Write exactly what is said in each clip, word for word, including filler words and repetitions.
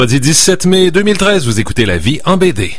Vendredi dix-sept mai deux mille treize, vous écoutez La Vie en B D.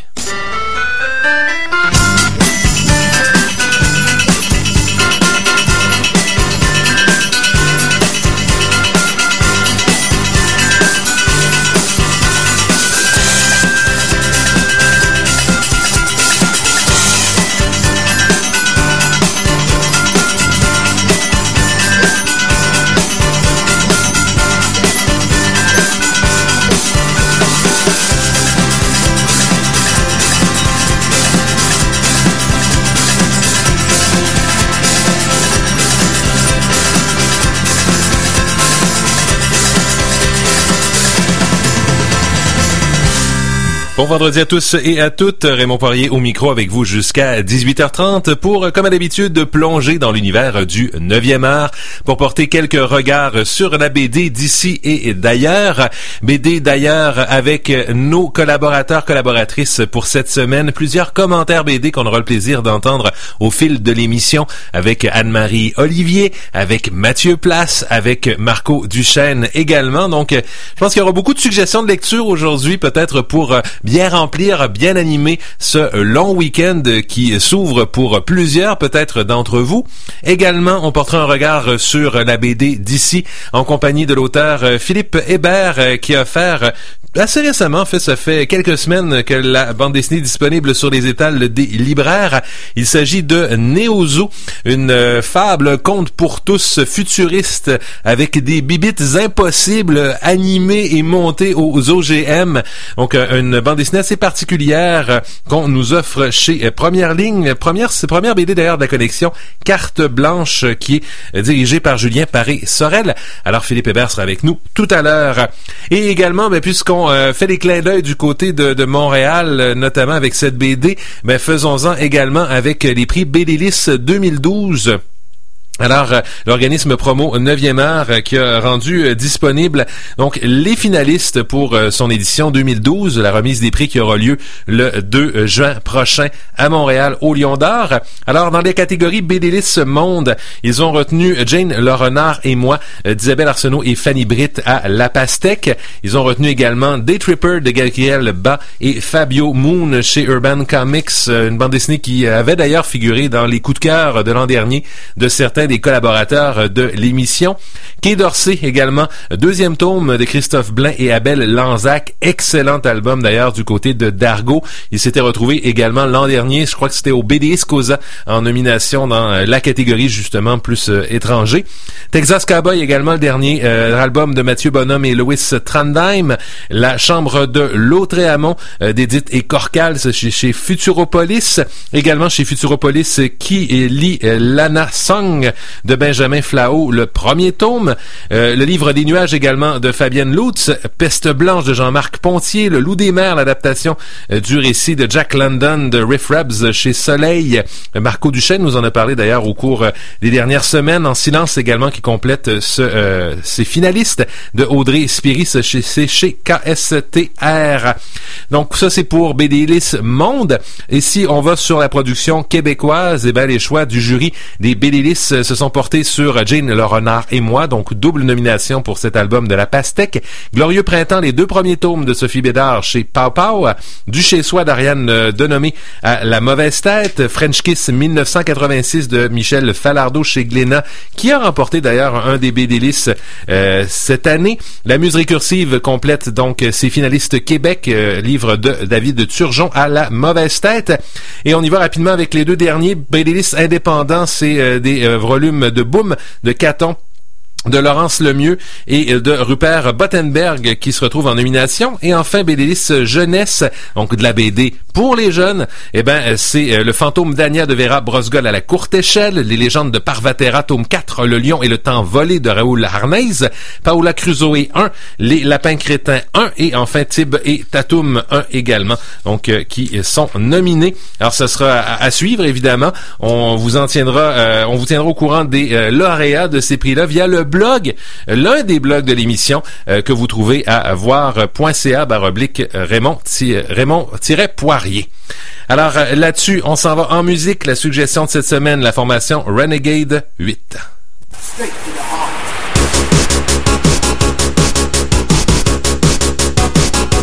Bon vendredi à tous et à toutes, Raymond Poirier au micro avec vous jusqu'à dix-huit heures trente pour, comme à l'habitude, de plonger dans l'univers du neuvième art pour porter quelques regards sur la B D d'ici et d'ailleurs. B D d'ailleurs avec nos collaborateurs, collaboratrices pour cette semaine. Plusieurs commentaires B D qu'on aura le plaisir d'entendre au fil de l'émission avec Anne-Marie Olivier, avec Mathieu Place, avec Marco Duchesne également. Donc, je pense qu'il y aura beaucoup de suggestions de lecture aujourd'hui, peut-être pour bien remplir, bien animer ce long week-end qui s'ouvre pour plusieurs, peut-être d'entre vous. Également, on portera un regard sur la B D d'ici en compagnie de l'auteur Philippe Hébert qui a offert assez récemment, en fait, ça fait quelques semaines que la bande dessinée est disponible sur les étals des libraires. Il s'agit de Néozoo, une fable, conte pour tous, futuriste, avec des bibites impossibles animées et montées aux O G M. Donc, une bande dessinée assez particulière qu'on nous offre chez Première Ligne. Première, c'est première B D d'ailleurs de la collection Carte Blanche qui est dirigée par Julien Paré-Sorel. Alors, Philippe Hébert sera avec nous tout à l'heure. Et également, ben, puisqu'on Euh, fait des clins d'œil du côté de, de Montréal, euh, notamment avec cette B D, mais faisons-en également avec les prix B D Lys deux mille douze. Alors, euh, l'organisme promo neuvième art euh, qui a rendu euh, disponible donc les finalistes pour euh, son édition deux mille douze, la remise des prix qui aura lieu le deux juin prochain à Montréal au Lion d'Or. Alors, dans les catégories B D Lys Monde, ils ont retenu Jane Le Renard et moi, euh, d'Isabelle Arsenault et Fanny Britt à La Pastèque. Ils ont retenu également Day Tripper de Gabriel Bas et Fabio Moon chez Urban Comics, euh, une bande dessinée qui avait d'ailleurs figuré dans les coups de cœur de l'an dernier de certains des collaborateurs de l'émission. Quai d'Orsay également, deuxième tome de Christophe Blain et Abel Lanzac, excellent album d'ailleurs du côté de Dargaud. Il s'était retrouvé également l'an dernier, je crois que c'était au B D Escosa en nomination dans la catégorie justement plus euh, étranger. Texas Cowboy également, le dernier euh, album de Mathieu Bonhomme et Louis Trondheim. La Chambre de Lautréamont euh, d'Édith et Corcal chez, chez Futuropolis. Également chez Futuropolis qui lit euh, Lana Song de Benjamin Flao, le premier tome. Euh, le livre des nuages également de Fabienne Lutz. Peste blanche de Jean-Marc Pontier. Le loup des mers, l'adaptation euh, du récit de Jack London de Riff Rabbs chez Soleil. Marco Duchesne nous en a parlé d'ailleurs au cours euh, des dernières semaines. En silence également qui complète ce, euh, ces finalistes de Audrey Spiris chez, chez K S T R. Donc ça c'est pour B D Lys Monde. Et si on va sur la production québécoise, eh ben les choix du jury des B D Lys se sont portés sur Jane Le Renard et moi, donc double nomination pour cet album de La Pastèque. Glorieux printemps, les deux premiers tomes de Sophie Bédard chez Pau Pau. Du chez soi d'Ariane Denomé à La Mauvaise Tête. French Kiss mille neuf cent quatre-vingt-six de Michel Falardeau chez Glénat, qui a remporté d'ailleurs un des B D Lys euh, cette année. La Muse récursive complète donc ses finalistes Québec, euh, livre de David Turgeon à La Mauvaise Tête. Et on y va rapidement avec les deux derniers B D Lys indépendants, c'est euh, des euh, volumes de Boom de Caton, de Laurence Lemieux et de Rupert Bottenberg qui se retrouvent en nomination. Et enfin, B D Lys Jeunesse, donc de la B D pour les jeunes, eh ben c'est Le Fantôme d'Ania de Vera Brosgol à la courte échelle, Les légendes de Parvatera, tome quatre, Le lion et le temps volé de Raoul Harnais, Paola Crusoe un, Les lapins crétins un et enfin Tib et Tatum un également, donc euh, qui sont nominés. Alors ce sera à, à suivre évidemment. On vous en tiendra, euh, on vous tiendra au courant des euh, lauréats de ces prix-là via le blog, l'un des blogs de l'émission euh, que vous trouvez à voir.ca baroblique Raymond Raymond-Poirier. Alors euh, là-dessus, on s'en va en musique. La suggestion de cette semaine, la formation Renegade huit. Straight to the heart.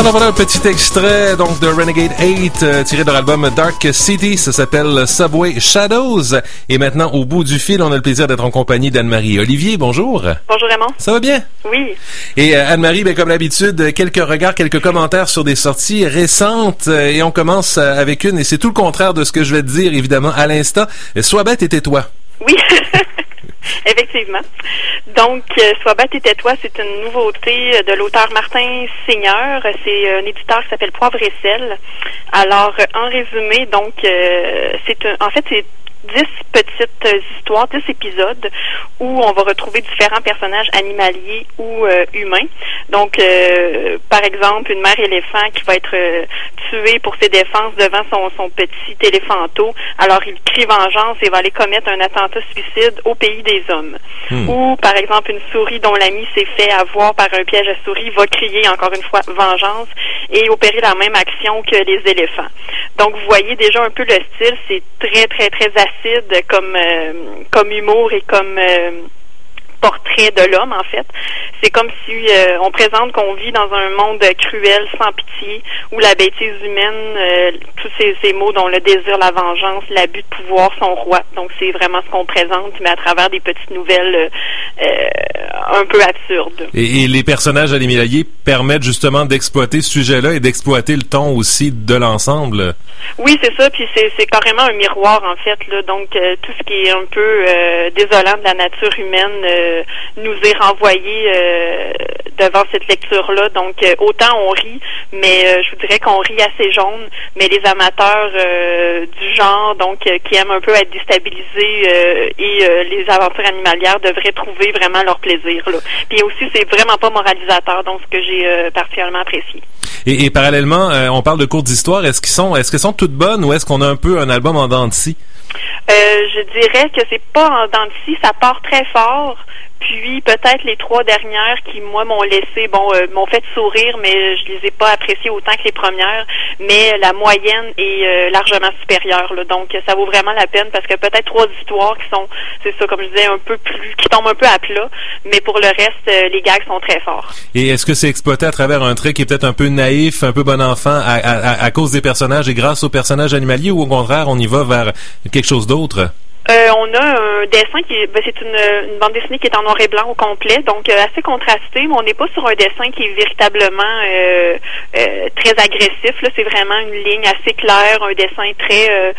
Alors voilà un petit extrait donc de Renegade huit euh, tiré de l'album Dark City, ça s'appelle Subway Shadows. Et maintenant, au bout du fil, on a le plaisir d'être en compagnie d'Anne-Marie Olivier. Bonjour. Bonjour Raymond. Ça va bien? Oui. Et euh, Anne-Marie, ben, comme d'habitude, quelques regards, quelques commentaires sur des sorties récentes. Euh, et on commence euh, avec une, et c'est tout le contraire de ce que je vais te dire, évidemment, à l'instant. Sois bête et tais-toi. Oui. Effectivement. Donc, euh, Sois bête et tais-toi, c'est une nouveauté de l'auteur Martin Seigneur. C'est un éditeur qui s'appelle Poivre et Sel. Alors, en résumé, donc, euh, c'est un, en fait, c'est dix petites histoires, dix épisodes où on va retrouver différents personnages animaliers ou euh, humains. Donc, euh, par exemple, une mère éléphant qui va être euh, tuée pour ses défenses devant son, son petit éléphanteau. Alors, il crie vengeance et va aller commettre un attentat suicide au pays des hommes. Hmm. Ou, par exemple, une souris dont l'ami s'est fait avoir par un piège à souris va crier, encore une fois, vengeance et opérer la même action que les éléphants. Donc, vous voyez déjà un peu le style, c'est très, très, très acide comme euh, comme humour et comme euh, portrait de l'homme, en fait. C'est comme si euh, on présente qu'on vit dans un monde cruel, sans pitié, où la bêtise humaine, euh, tous ces, ces mots dont le désir, la vengeance, l'abus de pouvoir sont rois. Donc, c'est vraiment ce qu'on présente, mais à travers des petites nouvelles euh, un peu absurdes. Et, et les personnages animaliers permettent justement d'exploiter ce sujet-là et d'exploiter le ton aussi de l'ensemble. Oui, c'est ça, puis c'est, c'est carrément un miroir, en fait, là. Donc, euh, tout ce qui est un peu euh, désolant de la nature humaine euh, nous est renvoyé euh, devant cette lecture-là. Donc, euh, autant on rit, mais euh, je vous dirais qu'on rit assez jaune, mais les amateurs euh, du genre, donc, euh, qui aiment un peu être déstabilisés euh, et euh, les aventures animalières devraient trouver vraiment leur plaisir, là. Puis aussi, c'est vraiment pas moralisateur, donc ce que j'ai euh, particulièrement apprécié. Et, et parallèlement, euh, on parle de courtes histoires. Est-ce qu'ils sont, est-ce qu'elles sont toutes bonnes ou est-ce qu'on a un peu un album en dents de scie? Euh, je dirais que c'est pas en dents de scie, ça part très fort. Puis peut-être les trois dernières qui, moi, m'ont laissé, bon, euh, m'ont fait sourire, mais je les ai pas appréciées autant que les premières. Mais la moyenne est euh, largement supérieure, là. Donc ça vaut vraiment la peine parce que peut-être trois histoires qui sont, c'est ça, comme je disais, un peu plus, qui tombent un peu à plat. Mais pour le reste, euh, les gags sont très forts. Et est-ce que c'est exploité à travers un trait qui est peut-être un peu naïf, un peu bon enfant, à, à, à cause des personnages et grâce aux personnages animaliers, ou au contraire, on y va vers quelque chose d'autre? Euh, on a un dessin qui est, ben, c'est une, une bande dessinée qui est en noir et blanc au complet, donc euh, assez contrasté, mais on n'est pas sur un dessin qui est véritablement euh, euh, très agressif. Là, c'est vraiment une ligne assez claire, un dessin très euh,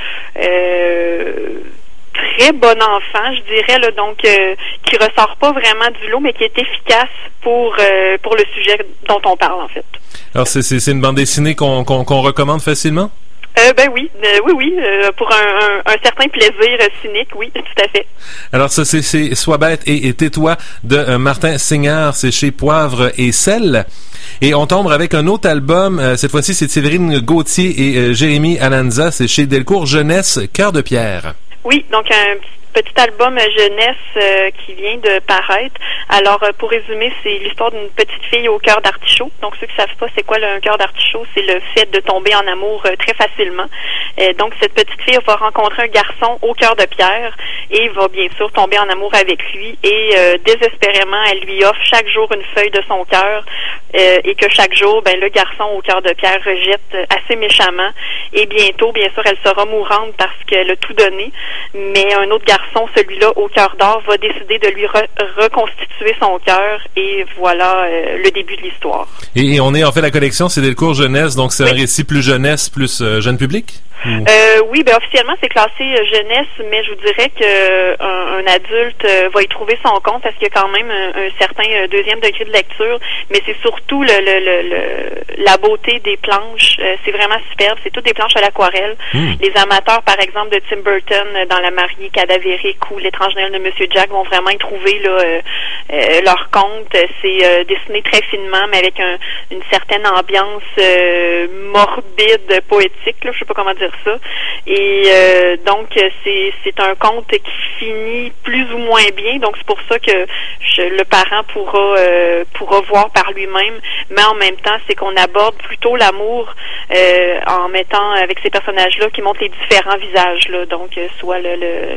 euh, très bon enfant, je dirais, là, donc euh, qui ressort pas vraiment du lot, mais qui est efficace pour euh, pour le sujet dont on parle, en fait. Alors c'est c'est, c'est une bande dessinée qu'on, qu'on qu'on recommande facilement? Euh, ben oui, euh, oui, oui, euh, pour un, un, un certain plaisir euh, cynique, oui, tout à fait. Alors ça, c'est, c'est Sois bête et, et tais-toi de euh, Martin Seigneur, c'est chez Poivre et Sel. Et on tombe avec un autre album, euh, cette fois-ci c'est Séverine Gauthier et euh, Jérémy Alanza, c'est chez Delcourt Jeunesse, Cœur de pierre. Oui, donc un petit album jeunesse euh, qui vient de paraître. Alors, euh, pour résumer, c'est l'histoire d'une petite fille au cœur d'artichaut. Donc, ceux qui savent pas c'est quoi le, un cœur d'artichaut, c'est le fait de tomber en amour euh, très facilement. Euh, donc, cette petite fille va rencontrer un garçon au cœur de pierre et va bien sûr tomber en amour avec lui. Et euh, désespérément, elle lui offre chaque jour une feuille de son cœur euh, et que chaque jour, ben le garçon au cœur de pierre rejette assez méchamment. Et bientôt, bien sûr, elle sera mourante parce qu'elle a tout donné. Mais un autre garçon celui-là au cœur d'or va décider de lui re- reconstituer son cœur et voilà euh, le début de l'histoire. Et, et on est en fait la collection, c'est Delcourt Jeunesse, donc c'est oui. Un récit plus jeunesse, plus euh, jeune public? Euh, oui, ben officiellement c'est classé euh, jeunesse, mais je vous dirais que euh, un, un adulte euh, va y trouver son compte parce qu'il y a quand même un, un certain euh, deuxième degré de lecture, mais c'est surtout le, le, le, le la beauté des planches, euh, c'est vraiment superbe, c'est toutes des planches à l'aquarelle. Mmh. Les amateurs, par exemple, de Tim Burton euh, dans La mariée cadavérique ou L'étrange Noël de Monsieur Jack vont vraiment y trouver là, euh, euh, leur compte. C'est euh, dessiné très finement, mais avec un, une certaine ambiance euh, morbide, poétique, là, je sais pas comment dire ça. Et euh, donc c'est c'est un conte qui finit plus ou moins bien, donc c'est pour ça que je, le parent pourra euh, pourra voir par lui-même, mais en même temps c'est qu'on aborde plutôt l'amour euh, en mettant avec ces personnages-là qui montrent les différents visages là, donc euh, soit le, le les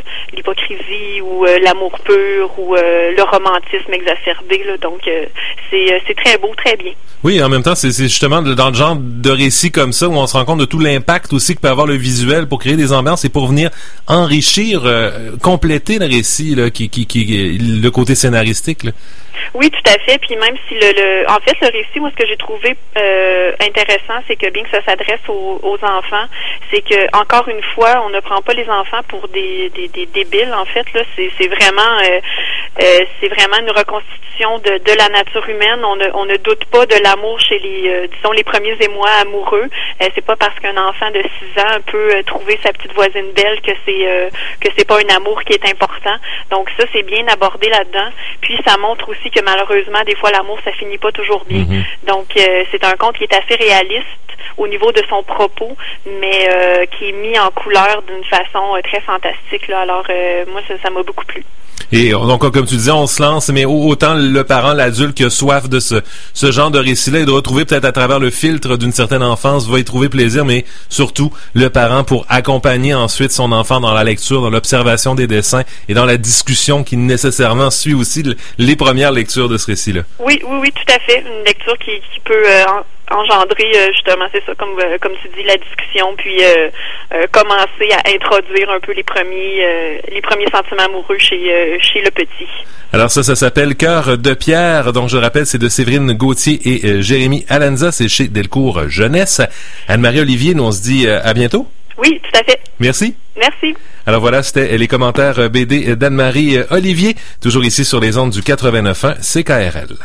l'hypocrisie ou euh, l'amour pur ou euh, le romantisme exacerbé. Là. Donc, euh, c'est, euh, c'est très beau, très bien. Oui, en même temps, c'est, c'est justement dans le genre de récit comme ça où on se rend compte de tout l'impact aussi que peut avoir le visuel pour créer des ambiances et pour venir enrichir, euh, compléter le récit, là, qui, qui, qui, le côté scénaristique. Là. Oui, tout à fait. Puis même si le, le en fait le récit, moi ce que j'ai trouvé euh, intéressant, c'est que bien que ça s'adresse aux, aux enfants, c'est que encore une fois, on ne prend pas les enfants pour des des, des débiles. En fait, là, c'est c'est vraiment euh, euh, c'est vraiment une reconstitution de, de la nature humaine. On ne on ne doute pas de l'amour chez les euh, disons les premiers émois amoureux. Euh, c'est pas parce qu'un enfant de six ans peut euh, trouver sa petite voisine belle que c'est euh, que c'est pas un amour qui est important. Donc ça, c'est bien abordé là-dedans. Puis ça montre aussi que malheureusement, des fois, l'amour, ça finit pas toujours bien. Mm-hmm. Donc, euh, c'est un conte qui est assez réaliste au niveau de son propos, mais euh, qui est mis en couleur d'une façon euh, très fantastique. Là. Alors, euh, moi, ça, ça m'a beaucoup plu. Et donc, comme tu disais, on se lance, mais autant le parent, l'adulte qui a soif de ce, ce genre de récit-là et de retrouver peut-être à travers le filtre d'une certaine enfance va y trouver plaisir, mais surtout le parent pour accompagner ensuite son enfant dans la lecture, dans l'observation des dessins et dans la discussion qui nécessairement suit aussi les premières lectures de ce récit-là. Oui, oui, oui, tout à fait. Une lecture qui, qui peut euh, engendrer euh, justement, c'est ça, comme euh, comme tu dis, la discussion, puis euh, euh, commencer à introduire un peu les premiers euh, les premiers sentiments amoureux chez euh, chez le petit. Alors ça, ça s'appelle Cœur de pierre. Donc je rappelle, c'est de Séverine Gauthier et euh, Jérémy Alanza. C'est chez Delcourt Jeunesse. Anne-Marie Olivier, nous on se dit euh, à bientôt. Oui, tout à fait. Merci. Merci. Alors voilà, c'était les commentaires B D d'Anne-Marie Olivier, toujours ici sur les ondes du quatre-vingt-neuf point un C K R L.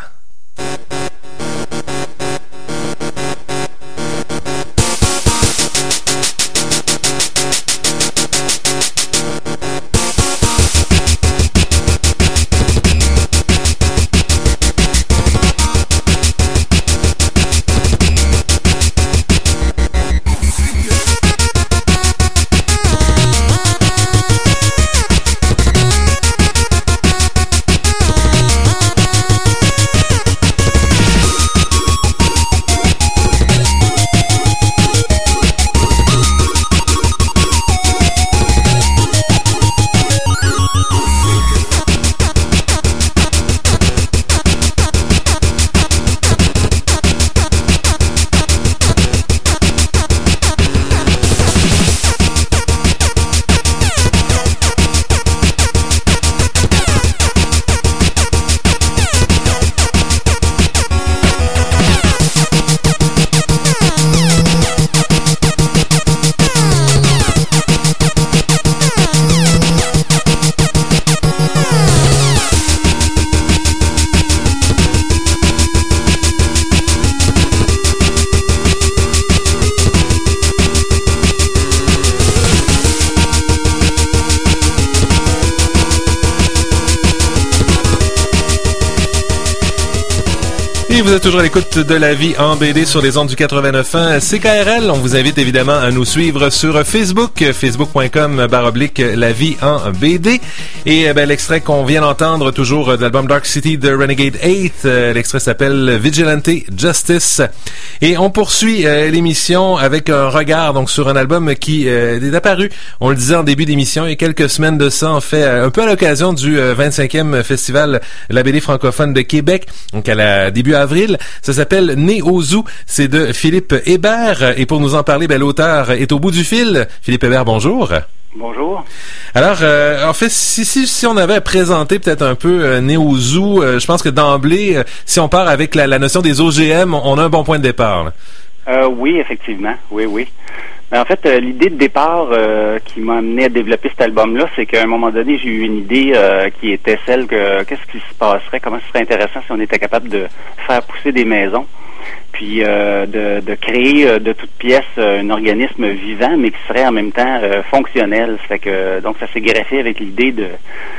Vous êtes toujours à l'écoute de La Vie en B D sur les ondes du quatre-vingt-neuf point un C K R L. On vous invite évidemment à nous suivre sur Facebook, facebook point com barre oblique La Vie en B D. Et ben, l'extrait qu'on vient d'entendre, toujours de l'album Dark City de Renegade huit, euh, l'extrait s'appelle Vigilante Justice. Et on poursuit euh, l'émission avec un regard donc sur un album qui euh, est apparu, on le disait en début d'émission, il y a quelques semaines de ça, en fait, un peu à l'occasion du euh, vingt-cinquième Festival La B D francophone de Québec, donc à la début avril. Ça s'appelle Né au Zoo. C'est de Philippe Hébert. Et pour nous en parler, ben, l'auteur est au bout du fil. Philippe Hébert, bonjour. Bonjour. Alors, euh, en fait, si, si, si on avait à présenter peut-être un peu euh, Né au Zoo, euh, je pense que d'emblée, euh, si on part avec la, la notion des O G M, on a un bon point de départ. Là. Euh, oui, effectivement. Oui, oui. Mais en fait, euh, l'idée de départ euh, qui m'a amené à développer cet album-là, c'est qu'à un moment donné, j'ai eu une idée euh, qui était celle que qu'est-ce qui se passerait, comment ce serait intéressant si on était capable de faire pousser des maisons, puis euh, de, de créer euh, de toutes pièces euh, un organisme vivant, mais qui serait en même temps euh, fonctionnel. Ça fait que donc ça s'est greffé avec l'idée de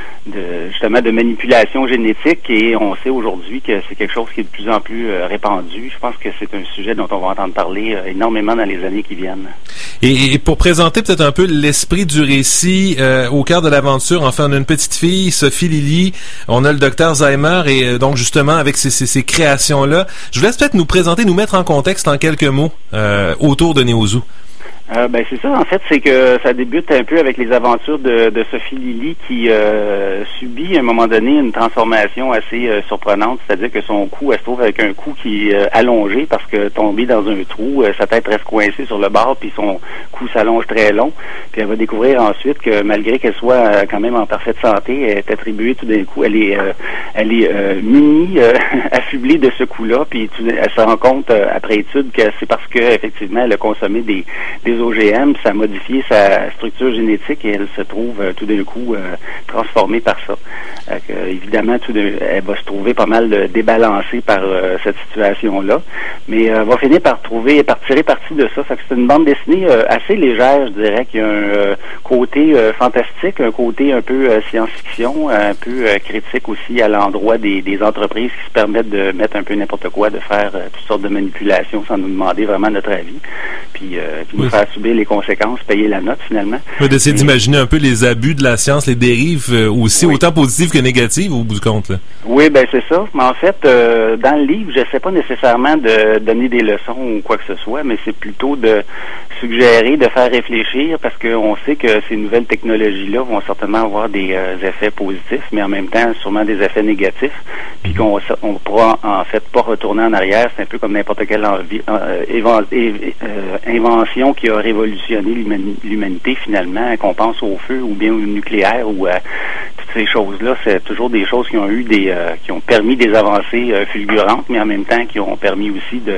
de justement de manipulation génétique, et on sait aujourd'hui que c'est quelque chose qui est de plus en plus euh, répandu. Je pense que c'est un sujet dont on va entendre parler euh, énormément dans les années qui viennent. Et, et pour présenter peut-être un peu l'esprit du récit, euh, au cœur de l'aventure, enfin on a une petite fille, Sophie Lily, on a le docteur Zaimer, et euh, donc justement avec ces, ces, ces créations-là, je vous laisse peut-être nous présenter, nous mettre en contexte en quelques mots euh, autour de Né au Zoo. Euh, ben c'est ça, en fait, c'est que ça débute un peu avec les aventures de, de Sophie Lilly qui euh, subit à un moment donné une transformation assez euh, surprenante, c'est-à-dire que son cou, elle se trouve avec un cou qui est euh, allongé parce que tombé dans un trou, euh, sa tête reste coincée sur le bord, puis son cou s'allonge très long, puis elle va découvrir ensuite que malgré qu'elle soit euh, quand même en parfaite santé, elle est attribuée tout d'un coup, elle est euh, elle est euh, munie, euh, affublée de ce cou-là, puis tout, elle se rend compte euh, après étude que c'est parce que effectivement elle a consommé des, des O G M, ça a modifié sa structure génétique et elle se trouve euh, tout d'un coup euh, transformée par ça. Euh, que, évidemment, tout d'un, elle va se trouver pas mal euh, débalancée par euh, cette situation-là, mais elle euh, va finir par trouver, par tirer parti de ça. Fait que c'est une bande dessinée euh, assez légère, je dirais, qu'il y a un euh, côté euh, fantastique, un côté un peu euh, science-fiction, un peu euh, critique aussi à l'endroit des, des entreprises qui se permettent de mettre un peu n'importe quoi, de faire euh, toutes sortes de manipulations sans nous demander vraiment notre avis, puis, euh, puis oui. nous faire subir les conséquences, payer la note finalement. Oui, d'essayer Et... d'imaginer un peu les abus de la science, les dérives euh, aussi, oui. autant positives que négatives au bout du compte. Là. Oui, ben c'est ça. Mais en fait, euh, dans le livre, j'essaie pas nécessairement de donner des leçons ou quoi que ce soit, mais c'est plutôt de suggérer, de faire réfléchir, parce qu'on sait que ces nouvelles technologies-là vont certainement avoir des euh, effets positifs, mais en même temps sûrement des effets négatifs, puis qu'on on pourra en fait pas retourner en arrière. C'est un peu comme n'importe quelle envie, euh, évan- euh, invention qui a révolutionné l'humanité finalement, qu'on pense au feu ou bien au nucléaire ou à toutes ces choses-là. C'est toujours des choses qui ont eu des euh, qui ont permis des avancées euh, fulgurantes, mais en même temps qui ont permis aussi de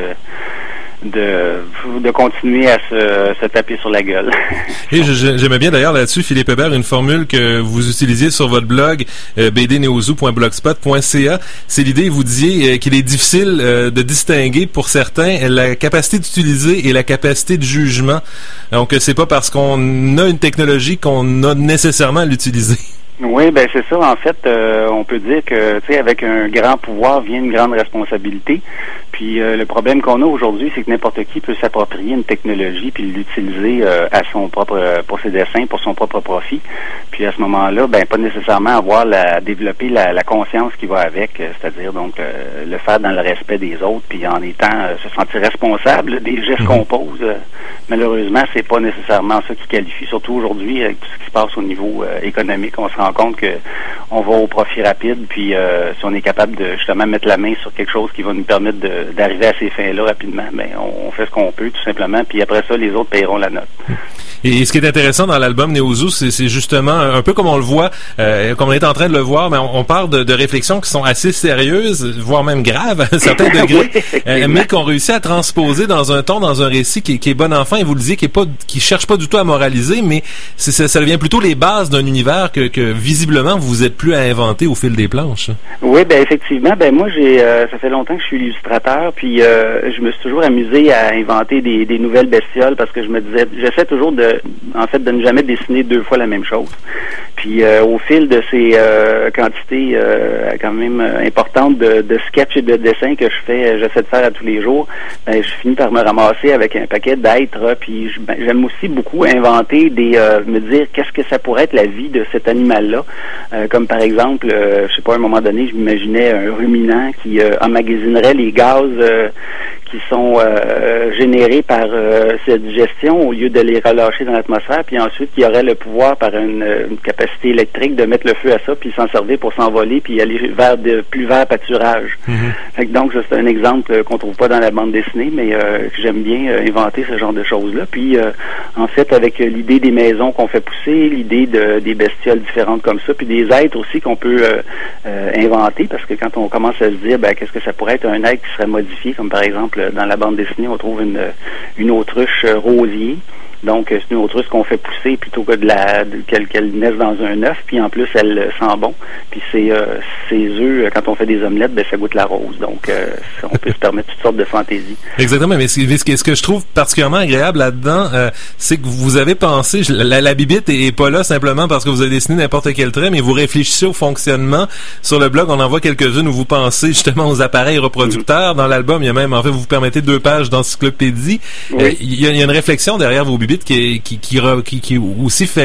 de de continuer à se, se taper sur la gueule. Et je, j'aimais bien d'ailleurs là-dessus, Philippe Hébert, une formule que vous utilisiez sur votre blog euh, b d neozoo point blogspot point c a. C'est l'idée, vous disiez euh, qu'il est difficile euh, de distinguer pour certains la capacité d'utiliser et la capacité de jugement. Donc c'est pas parce qu'on a une technologie qu'on a nécessairement à l'utiliser. Oui, ben c'est ça. En fait, euh, on peut dire que, tu sais, avec un grand pouvoir vient une grande responsabilité. Puis euh, le problème qu'on a aujourd'hui, c'est que n'importe qui peut s'approprier une technologie puis l'utiliser euh, à son propre, pour ses dessins, pour son propre profit. Puis à ce moment-là, ben pas nécessairement avoir la développer la, la conscience qui va avec, euh, c'est-à-dire donc euh, le faire dans le respect des autres, puis en étant euh, se sentir responsable des gestes mmh. qu'on pose. Euh, malheureusement, c'est pas nécessairement ça qui qualifie. Surtout aujourd'hui, avec tout ce qui se passe au niveau euh, économique, on se rend compte que on va au profit rapide, puis euh, si on est capable de justement mettre la main sur quelque chose qui va nous permettre de, d'arriver à ces fins-là rapidement, ben on, on fait ce qu'on peut tout simplement, puis après ça, les autres paieront la note. Et ce qui est intéressant dans l'album Neozoo, c'est, c'est justement un peu comme on le voit, euh, comme on est en train de le voir, mais on, on parle de, de réflexions qui sont assez sérieuses, voire même graves à certains degrés, oui, euh, mais qu'on réussit à transposer dans un ton, dans un récit qui, qui est bon enfant, et vous le disiez, qui est pas, qui cherche pas du tout à moraliser, mais c'est, ça, ça devient plutôt les bases d'un univers que, que visiblement vous êtes plus à inventer au fil des planches. Oui, ben effectivement, ben moi j'ai, euh, ça fait longtemps que je suis illustrateur, puis euh, je me suis toujours amusé à inventer des, des nouvelles bestioles parce que je me disais, j'essaie toujours de en fait, de ne jamais dessiner deux fois la même chose. Puis, euh, au fil de ces euh, quantités euh, quand même euh, importantes de, de sketchs et de dessins que je fais, j'essaie de faire à tous les jours, ben, je finis par me ramasser avec un paquet d'êtres. Puis, je, ben, j'aime aussi beaucoup inventer des, euh, me dire qu'est-ce que ça pourrait être la vie de cet animal-là. Euh, comme par exemple, euh, je sais pas, à un moment donné, je m'imaginais un ruminant qui euh, emmagasinerait les gaz euh, qui sont euh, générés par euh, cette digestion au lieu de les relâcher dans l'atmosphère, puis ensuite qui aurait le pouvoir par une, une capacité électrique de mettre le feu à ça, puis s'en servir pour s'envoler, puis aller vers de plus verts pâturages. Mm-hmm. Fait que donc, ça, c'est un exemple qu'on trouve pas dans la bande dessinée, mais euh, que j'aime bien euh, inventer ce genre de choses-là. Puis, euh, en fait, avec euh, l'idée des maisons qu'on fait pousser, l'idée de des bestioles différentes comme ça, puis des êtres aussi qu'on peut euh, euh, inventer, parce que quand on commence à se dire, ben, qu'est-ce que ça pourrait être un être qui serait modifié, comme par exemple, dans la bande dessinée, on trouve une, une autruche euh, rosier. Donc, c'est une autruche qu'on fait pousser plutôt que de la de, qu'elle, qu'elle naisse dans un œuf, puis en plus, elle euh, sent bon. Puis c'est euh, ses œufs, quand on fait des omelettes, ben ça goûte la rose. Donc, euh, on peut se permettre toutes sortes de fantaisies. Exactement, mais ce, ce que je trouve particulièrement agréable là-dedans, euh, c'est que vous avez pensé, la, la bibite est, est pas là simplement parce que vous avez dessiné n'importe quel trait, mais vous réfléchissez au fonctionnement. Sur le blog, on en voit quelques-unes où vous pensez justement aux appareils reproducteurs. Mm-hmm. Dans l'album, il y a même, en fait, vous vous permettez deux pages d'encyclopédie. Oui. Euh, il, y a, il y a une réflexion derrière vos bibites qui, qui, qui, qui, qui aussi fait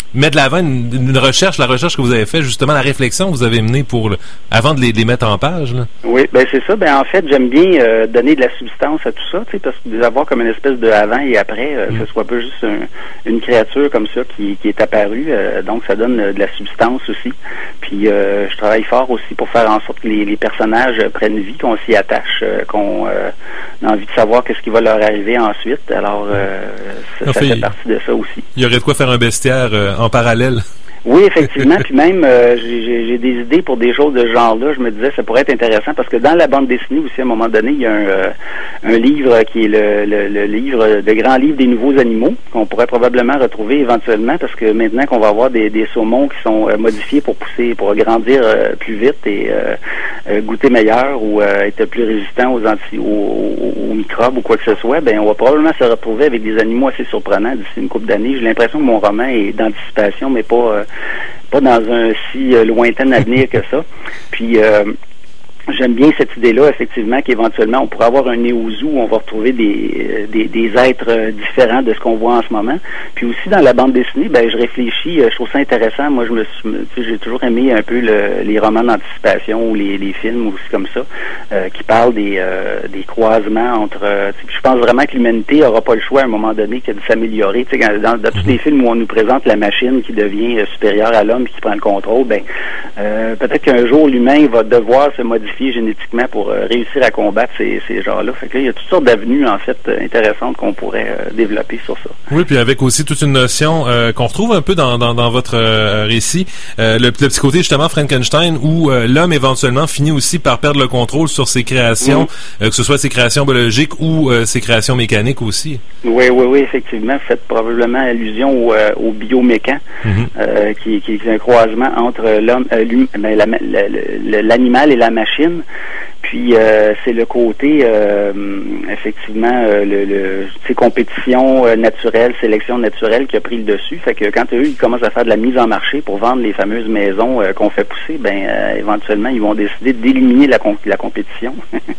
mettre de l'avant une, une recherche, la recherche que vous avez faite, justement, la réflexion que vous avez menée pour le, avant de les, de les mettre en page, là. Oui, ben c'est ça. Ben en fait, j'aime bien euh, donner de la substance à tout ça, tu sais, parce que de avoir comme une espèce de avant et après, euh, mm. que ce soit pas juste un, une créature comme ça qui, qui est apparue, euh, donc ça donne euh, de la substance aussi. Puis euh, je travaille fort aussi pour faire en sorte que les, les personnages prennent vie, qu'on s'y attache, euh, qu'on euh, a envie de savoir qu'est-ce qui va leur arriver ensuite. Alors, euh, ça, ça fait, fait partie de ça aussi. Il y aurait de quoi faire un bestiaire euh, en parallèle. Oui, effectivement. Puis même, euh, j'ai, j'ai des idées pour des choses de ce genre-là. Je me disais, ça pourrait être intéressant parce que dans la bande dessinée aussi, à un moment donné, il y a un, euh, un livre qui est le, le, le livre, le grand livre des nouveaux animaux qu'on pourrait probablement retrouver éventuellement parce que maintenant qu'on va avoir des, des saumons qui sont euh, modifiés pour pousser, pour grandir euh, plus vite et euh, euh, goûter meilleur ou euh, être plus résistant aux, anti, aux, aux, aux microbes ou quoi que ce soit, ben on va probablement se retrouver avec des animaux assez surprenants d'ici une couple d'années. J'ai l'impression que mon roman est d'anticipation, mais pas euh, pas dans un si euh, lointain avenir que ça. Puis euh, j'aime bien cette idée-là, effectivement, qu'éventuellement on pourrait avoir un Néo-Zoo où on va retrouver des, des, des êtres euh, différents de ce qu'on voit en ce moment. Puis aussi dans la bande dessinée, ben je réfléchis, euh, je trouve ça intéressant. Moi, je me suis, tu sais, j'ai toujours aimé un peu le, les romans d'anticipation ou les, les films aussi comme ça, euh, qui parlent des, euh, des croisements entre. Euh, je pense vraiment que l'humanité aura pas le choix à un moment donné que de s'améliorer. Tu sais, dans, dans tous les films où on nous présente la machine qui devient euh, supérieure à l'homme, qui prend le contrôle, ben euh, peut-être qu'un jour l'humain va devoir se modifier génétiquement pour euh, réussir à combattre ces, ces genres-là. Fait que là, il y a toutes sortes d'avenues, en fait, euh, intéressantes qu'on pourrait euh, développer sur ça. Oui, puis avec aussi toute une notion euh, qu'on retrouve un peu dans, dans, dans votre euh, récit, euh, le, le petit côté, justement, Frankenstein, où euh, l'homme, éventuellement, finit aussi par perdre le contrôle sur ses créations, mmh. euh, que ce soit ses créations biologiques ou euh, ses créations mécaniques aussi. Oui, oui, oui, effectivement. Vous faites probablement allusion au, euh, au biomécan, mmh. euh, qui, qui est un croisement entre l'homme, euh, ben, la, la, la, l'animal et la machine. Puis euh, c'est le côté euh, effectivement euh, le, le c'est compétition euh, naturelle, sélection naturelle qui a pris le dessus. Fait que quand eux ils commencent à faire de la mise en marché pour vendre les fameuses maisons euh, qu'on fait pousser, ben euh, éventuellement ils vont décider d'éliminer la, com- la compétition,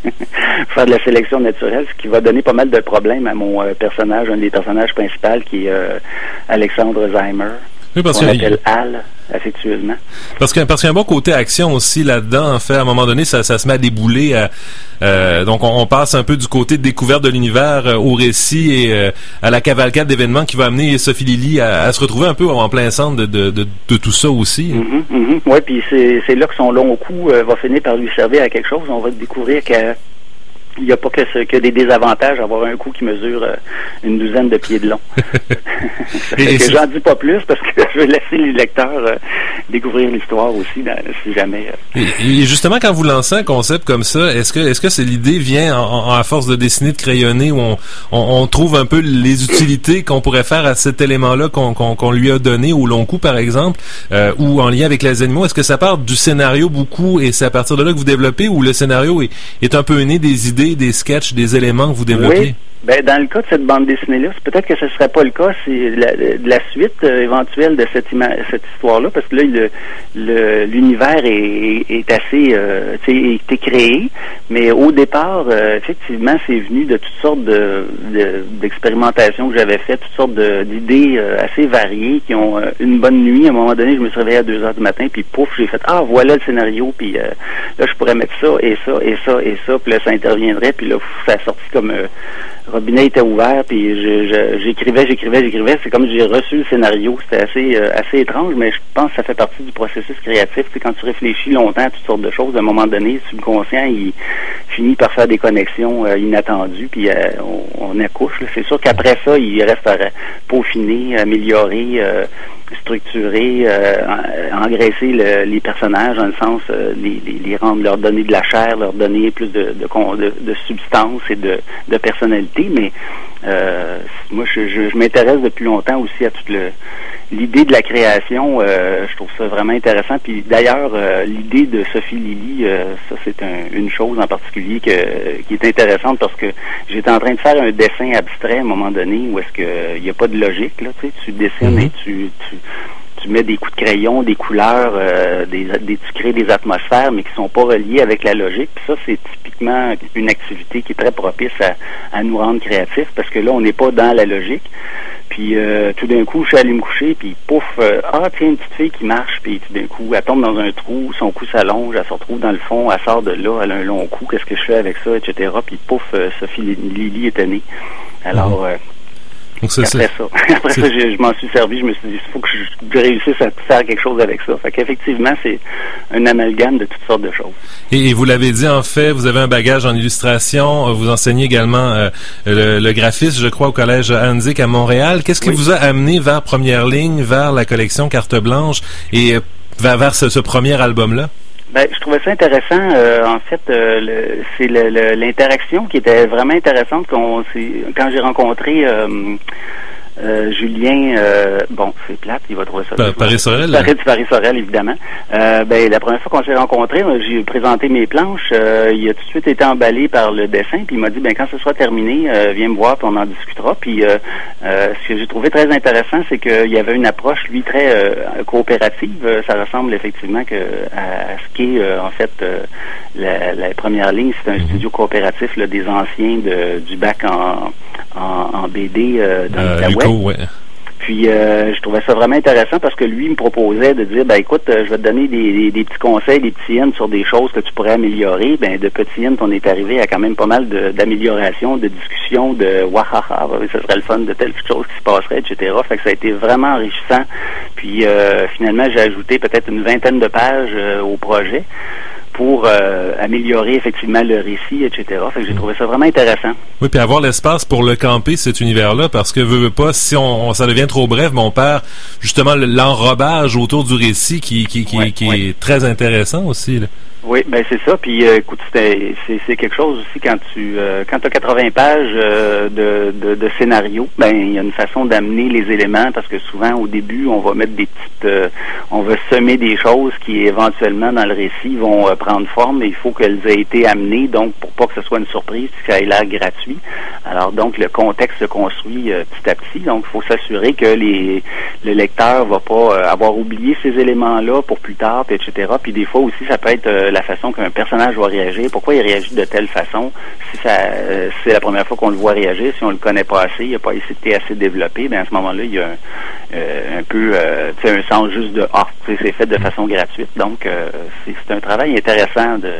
faire de la sélection naturelle, ce qui va donner pas mal de problèmes à mon euh, personnage, un des personnages principaux qui est euh, Alexandre Zeimer. Oui, parce qu'on appelle Al, affectueusement. Parce qu'il parce qu'il y a un bon côté action aussi là-dedans. En fait, à un moment donné, ça, ça se met à débouler. À, euh, donc, on, on passe un peu du côté de découverte de l'univers euh, au récit et euh, à la cavalcade d'événements qui va amener Sophie Lily à, à se retrouver un peu en plein centre de, de, de, de tout ça aussi. Mm-hmm, mm-hmm. Oui, puis c'est, c'est là que son long cou euh, va finir par lui servir à quelque chose. On va découvrir qu'elle il n'y a pas que, ce, que des désavantages à avoir un coup qui mesure euh, une douzaine de pieds de long. et, et que j'en dis pas plus parce que je veux laisser les lecteurs euh, découvrir l'histoire aussi, dans, si jamais. Euh... Et, et justement, quand vous lancez un concept comme ça, est-ce que est-ce que c'est l'idée vient en, en, à force de dessiner, de crayonner, où on, on, on trouve un peu les utilités qu'on pourrait faire à cet élément-là qu'on, qu'on, qu'on lui a donné au long coup, par exemple, euh, ou en lien avec les animaux? Est-ce que ça part du scénario beaucoup et c'est à partir de là que vous développez, ou le scénario est, est un peu né des idées, des sketchs, des éléments que vous développez? Oui. Ben, dans le cas de cette bande dessinée-là, c'est peut-être que ce serait pas le cas, c'est la, de la suite euh, éventuelle de cette, ima- cette histoire-là, parce que là, le, le, l'univers est, est assez, euh, tu sais, été créé, mais au départ, euh, effectivement, c'est venu de toutes sortes de, de, d'expérimentations que j'avais faites, toutes sortes de, d'idées euh, assez variées, qui ont euh, une bonne nuit. À un moment donné, je me suis réveillé à deux heures du matin, puis pouf, j'ai fait, ah, voilà le scénario, puis euh, là, je pourrais mettre ça, et ça, et ça, et ça, puis là, ça interviendrait, puis là, ça a sorti comme... Euh, robinet était ouvert, puis je, je, j'écrivais, j'écrivais, j'écrivais. C'est comme si j'ai reçu le scénario. C'était assez euh, assez étrange, mais je pense que ça fait partie du processus créatif. C'est quand tu réfléchis longtemps à toutes sortes de choses, à un moment donné, le subconscient, il finit par faire des connexions euh, inattendues, puis euh, on, on accouche. Là. C'est sûr qu'après ça, il reste à peaufiner, améliorer, euh, structurer, euh, engraisser le, les personnages, dans le sens, euh, les, les, les rendre, leur donner de la chair, leur donner plus de, de, de, de substance et de, de personnalité, mais euh, moi, je, je, je m'intéresse depuis longtemps aussi à toute le, l'idée de la création. Euh, je trouve ça vraiment intéressant. Puis d'ailleurs, euh, l'idée de Sophie Lily, euh, ça c'est un, une chose en particulier que, qui est intéressante parce que j'étais en train de faire un dessin abstrait à un moment donné où est-ce que il n'y a pas de logique là. Tu sais, tu dessines mm-hmm. et tu, tu tu mets des coups de crayon, des couleurs, euh, des, des, tu crées des atmosphères, mais qui sont pas reliées avec la logique. Puis ça, c'est typiquement une activité qui est très propice à, à nous rendre créatifs, parce que là, on n'est pas dans la logique. Puis euh, tout d'un coup, je suis allé me coucher, puis pouf, euh, ah tiens, une petite fille qui marche, puis tout d'un coup, elle tombe dans un trou, son cou s'allonge, elle se retrouve dans le fond, elle sort de là, elle a un long cou, qu'est-ce que je fais avec ça, et cetera. Puis pouf, euh, Sophie Lily était née. Alors, euh, Donc c'est, après c'est, ça, après c'est... ça, je, je m'en suis servi, je me suis dit, il faut que je, je réussisse à faire quelque chose avec ça. Fait qu'effectivement, c'est un amalgame de toutes sortes de choses. Et, et vous l'avez dit, en fait, vous avez un bagage en illustration, vous enseignez également euh, le, le graphisme, je crois, au Collège Handzick à Montréal. Qu'est-ce qui oui. vous a amené vers Première Ligne, vers la collection Carte Blanche et euh, vers, vers ce, ce premier album-là? Ben, je trouvais ça intéressant. Euh, en fait, euh, le, c'est le, le, l'interaction qui était vraiment intéressante. Qu'on, c'est, quand j'ai rencontré euh, euh, Julien, euh, bon, c'est plate, il va trouver ça. Pa- Paris Sorel. Paris, Paris Sorel, évidemment. Euh, ben, la première fois qu'on s'est rencontrés, j'ai présenté mes planches. Euh, il a tout de suite été emballé par le dessin, puis il m'a dit, ben quand ce sera terminé, euh, viens me voir, puis on en discutera. Puis euh, euh, ce que j'ai trouvé très intéressant, c'est qu'il y avait une approche, lui, très euh, coopérative. Ça ressemble effectivement que à, à ce qu'est euh, en fait euh, la, la première ligne. C'est un mm-hmm. studio coopératif là, des anciens de, du bac en, en, en B D euh, dans euh, la web. Ouais. Puis euh, je trouvais ça vraiment intéressant parce que lui me proposait de dire, ben écoute, euh, je vais te donner des, des, des petits conseils, des petits hints sur des choses que tu pourrais améliorer. Ben de petits hints, on est arrivé à quand même pas mal de, d'améliorations, de discussions, de wahaha, ça serait le fun de telle chose qui se passerait, et cetera. Fait que ça a été vraiment enrichissant. Puis euh, finalement, j'ai ajouté peut-être une vingtaine de pages euh, au projet pour euh, améliorer effectivement le récit, et cetera. Fait que j'ai trouvé ça vraiment intéressant. Oui, puis avoir l'espace pour le camper, cet univers-là, parce que, veux, veux pas, si on, on ça devient trop bref, mais on perd justement l'enrobage autour du récit qui, qui, qui, ouais, qui ouais. est très intéressant aussi, là. Oui, ben c'est ça. Puis euh, écoute, c'est, c'est c'est quelque chose aussi quand tu euh, quand tu as quatre-vingts pages euh, de, de de scénario, ben il y a une façon d'amener les éléments parce que souvent au début on va mettre des petites, euh, on va semer des choses qui éventuellement dans le récit vont euh, prendre forme, mais il faut qu'elles aient été amenées donc pour pas que ce soit une surprise, que ça ait l'air gratuit. Alors donc le contexte se construit euh, petit à petit. Donc il faut s'assurer que les le lecteur va pas euh, avoir oublié ces éléments-là pour plus tard, puis et cetera. Puis des fois aussi ça peut être euh, la façon qu'un personnage va réagir, pourquoi il réagit de telle façon, si ça euh, c'est la première fois qu'on le voit réagir, si on le connaît pas assez, il n'a pas été assez développé, bien à ce moment-là, il y a un, euh, un peu euh, tu sais, un sens juste de ah, tu sais, c'est fait de façon gratuite. Donc euh, c'est, c'est un travail intéressant de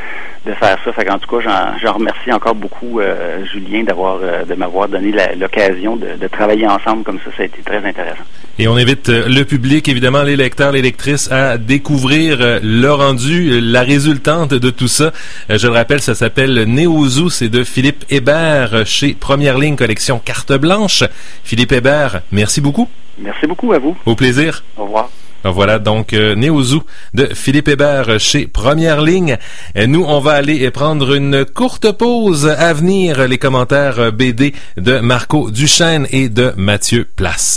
de faire ça. Fait qu'en tout cas, j'en, j'en remercie encore beaucoup euh, Julien d'avoir euh, de m'avoir donné la, l'occasion de, de travailler ensemble comme ça. Ça a été très intéressant. Et on invite euh, le public, évidemment, les lecteurs, les lectrices, à découvrir euh, le rendu, la résultante de tout ça. Euh, je le rappelle, ça s'appelle Néozou, c'est de Philippe Hébert chez Première Ligne, collection Carte Blanche. Philippe Hébert, merci beaucoup. Merci beaucoup à vous. Au plaisir. Au revoir. Voilà donc euh, Néozou de Philippe Hébert chez Première Ligne. Et nous, on va aller prendre une courte pause. À venir, les commentaires B D de Marco Duchesne et de Mathieu Place.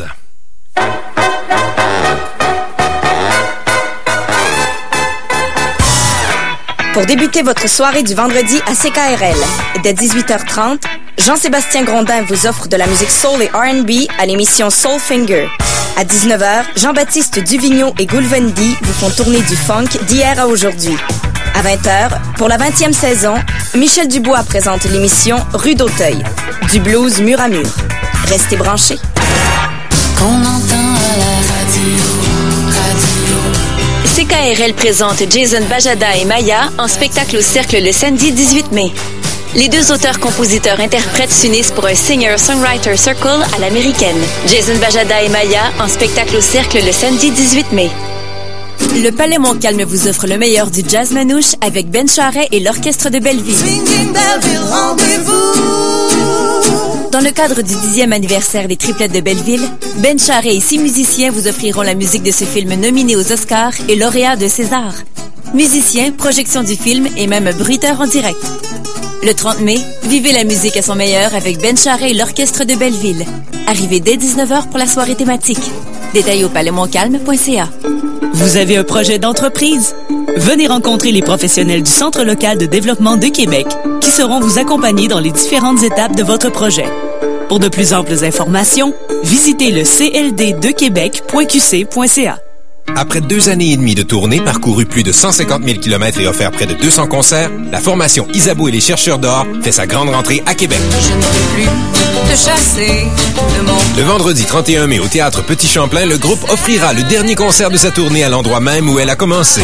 Pour débuter votre soirée du vendredi à C K R L, dès dix-huit heures trente, Jean-Sébastien Grondin vous offre de la musique soul et R and B à l'émission Soul Finger. À dix-neuf heures, Jean-Baptiste Duvigneau et Goulvendi vous font tourner du funk d'hier à aujourd'hui. À vingt heures, pour la vingtième saison, Michel Dubois présente l'émission Rue d'Auteuil, du blues mur à mur. Restez branchés. Qu'on entend à la radio, radio. C K R L présente Jason Bajada et Maya en spectacle au Cercle le samedi dix-huit mai. Les deux auteurs-compositeurs-interprètes s'unissent pour un Singer-Songwriter Circle à l'américaine. Jason Bajada et Maya en spectacle au Cercle le samedi dix-huit mai. Le Palais Montcalm vous offre le meilleur du jazz manouche avec Ben Charret et l'Orchestre de Belleville. Belleville, rendez-vous. Dans le cadre du dixième anniversaire des Triplettes de Belleville, Ben Charret et six musiciens vous offriront la musique de ce film nominé aux Oscars et lauréat de César. Musiciens, projection du film et même bruiteur en direct. Le trente mai, vivez la musique à son meilleur avec Ben Charret et l'Orchestre de Belleville. Arrivez dès dix-neuf heures pour la soirée thématique. Détails au palais montcalm point c a. Vous avez un projet d'entreprise? Venez rencontrer les professionnels du Centre local de développement de Québec qui sauront vous accompagner dans les différentes étapes de votre projet. Pour de plus amples informations, visitez le c l d deux québec point q c point c a. Après deux années et demie de tournée, parcouru plus de cent cinquante mille kilomètres et offert près de deux cents concerts, la formation Isabeau et les Chercheurs d'Or fait sa grande rentrée à Québec. Je ne peux plus te chasser de mon... Le vendredi trente et un mai au Théâtre Petit Champlain, le groupe offrira le dernier concert de sa tournée à l'endroit même où elle a commencé.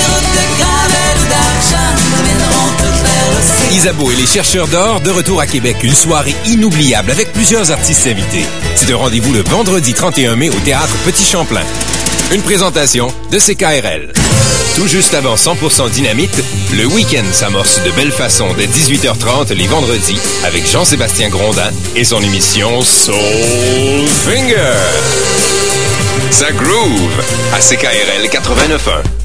Isabeau et les Chercheurs d'Or, de retour à Québec, une soirée inoubliable avec plusieurs artistes invités. C'est un rendez-vous le vendredi trente et un mai au Théâtre Petit Champlain. Une présentation de C K R L. Tout juste avant cent pour cent Dynamite, le week-end s'amorce de belle façon dès dix-huit heures trente les vendredis avec Jean-Sébastien Grondin et son émission Soul Finger. Ça groove à C K R L quatre-vingt-neuf point un.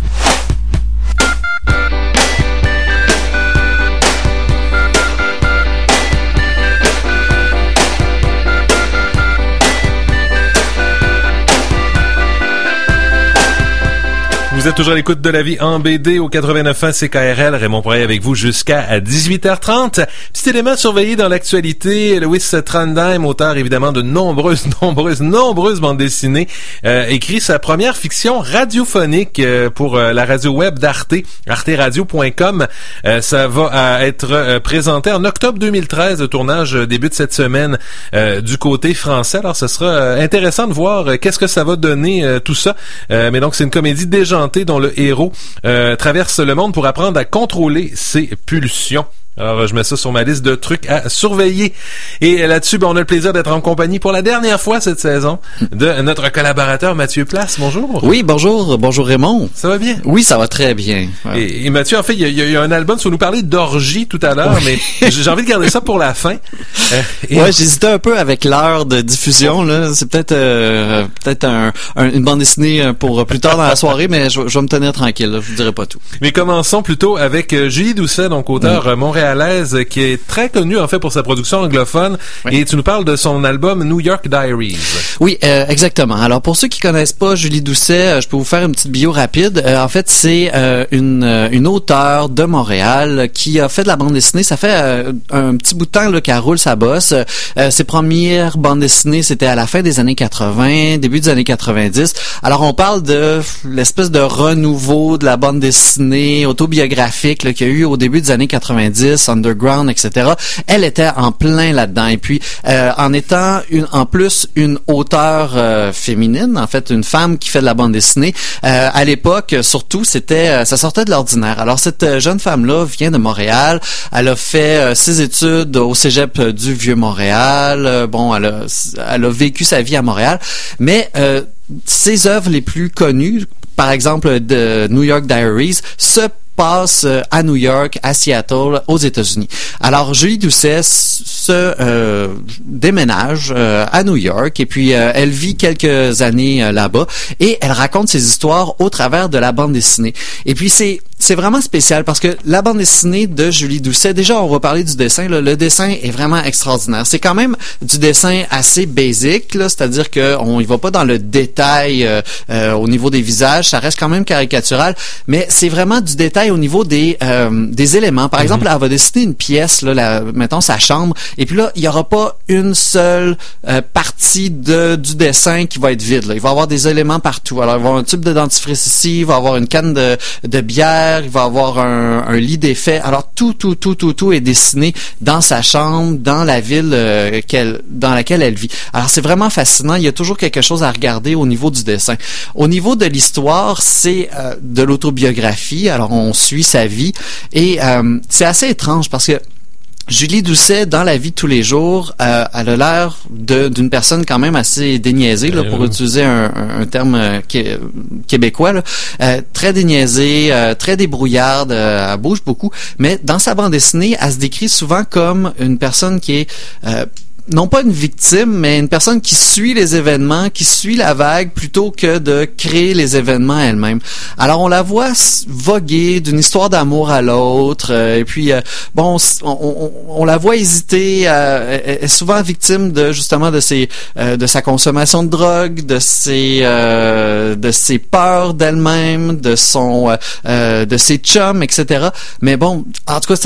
Vous êtes toujours à l'écoute de La Vie en B D au quatre-vingt-neuf point un C K R L. Raymond Poirier avec vous jusqu'à dix-huit heures trente. Petit élément surveillé dans l'actualité, Louis Trondheim, auteur évidemment de nombreuses, nombreuses, nombreuses bandes dessinées, euh, écrit sa première fiction radiophonique euh, pour euh, la radio web d'Arte, arte radio point com. Euh, ça va euh, être euh, présenté en octobre deux mille treize. Le tournage euh, débute cette semaine euh, du côté français. Alors, ce sera euh, intéressant de voir euh, qu'est-ce que ça va donner euh, tout ça. Euh, mais donc, c'est une comédie déjantée dont le héros euh, traverse le monde pour apprendre à contrôler ses pulsions. Alors, je mets ça sur ma liste de trucs à surveiller. Et là-dessus, ben, on a le plaisir d'être en compagnie pour la dernière fois cette saison de notre collaborateur Mathieu Place. Bonjour. Oui, bonjour. Bonjour Raymond. Ça va bien? Oui, ça va très bien. Ouais. Et, et Mathieu, en fait, il y, y, y a un album, tu vas nous parler d'orgie tout à l'heure, oui. mais j'ai envie de garder ça pour la fin. Euh, et... Ouais, j'hésitais un peu avec l'heure de diffusion, là. C'est peut-être euh, peut-être un, un, une bande dessinée pour plus tard dans la soirée, mais je, je vais me tenir tranquille, là. Je vous dirai pas tout. Mais commençons plutôt avec euh, Julie Doucet, donc auteur mm. montréalaise, qui est très connue en fait pour sa production anglophone. Oui. Et tu nous parles de son album New York Diaries. Oui, euh, exactement. Alors pour ceux qui connaissent pas Julie Doucet, euh, je peux vous faire une petite bio rapide. Euh, en fait, c'est euh, une une auteure de Montréal qui a fait de la bande dessinée. Ça fait euh, un petit bout de temps là, qu'elle roule sa bosse. Euh, ses premières bandes dessinées, c'était à la fin des années quatre-vingts, début des années quatre-vingt-dix. Alors on parle de l'espèce de renouveau de la bande dessinée autobiographique là, qu'il y a eu au début des années quatre-vingt-dix, underground, et cetera. Elle était en plein là-dedans. Et puis, euh, en étant une, en plus une auteure euh, féminine, en fait, une femme qui fait de la bande dessinée, euh, à l'époque, surtout, c'était, euh, ça sortait de l'ordinaire. Alors, cette jeune femme-là vient de Montréal. Elle a fait euh, ses études au Cégep du Vieux-Montréal. Euh, bon, elle a, elle a vécu sa vie à Montréal. Mais euh, ses œuvres les plus connues, par exemple, de New York Diaries, se passe à New York, à Seattle, aux États-Unis. Alors, Julie Doucet se euh, déménage euh, à New York et puis euh, elle vit quelques années euh, là-bas et elle raconte ses histoires au travers de la bande dessinée. Et puis, c'est c'est vraiment spécial parce que la bande dessinée de Julie Doucet, déjà, on va parler du dessin, là, le dessin est vraiment extraordinaire. C'est quand même du dessin assez basic, là, c'est-à-dire qu'on y va pas dans le détail euh, euh, au niveau des visages, ça reste quand même caricatural, mais c'est vraiment du détail au niveau des euh, des éléments. Par exemple, mm-hmm. elle va dessiner une pièce, là, la, mettons sa chambre, et puis là, il y aura pas une seule euh, partie de du dessin qui va être vide. Là. Il va y avoir des éléments partout. Alors, il va y avoir un tube de dentifrice ici, il va y avoir une canne de, de bière, il va y avoir un, un lit d'effets. Alors, tout, tout, tout, tout, tout est dessiné dans sa chambre, dans la ville euh, qu'elle, dans laquelle elle vit. Alors, c'est vraiment fascinant. Il y a toujours quelque chose à regarder au niveau du dessin. Au niveau de l'histoire, c'est euh, de l'autobiographie. Alors, on suit sa vie et euh, c'est assez étrange parce que Julie Doucet, dans la vie de tous les jours, euh, elle a l'air de, d'une personne quand même assez déniaisée, là, pour euh... utiliser un, un terme euh, qué, québécois, là. Euh, très déniaisée, euh, très débrouillarde, euh, elle bouge beaucoup, mais dans sa bande dessinée, elle se décrit souvent comme une personne qui est... Euh, non pas une victime, mais une personne qui suit les événements, qui suit la vague, plutôt que de créer les événements elle-même. Alors, on la voit voguer d'une histoire d'amour à l'autre, euh, et puis, euh, bon, on, on, on la voit hésiter, euh, elle est souvent victime de, justement, de ses, euh, de sa consommation de drogue, de ses, euh, de ses peurs d'elle-même, de son, euh, de ses chums, et cetera. Mais bon, en tout cas, ça,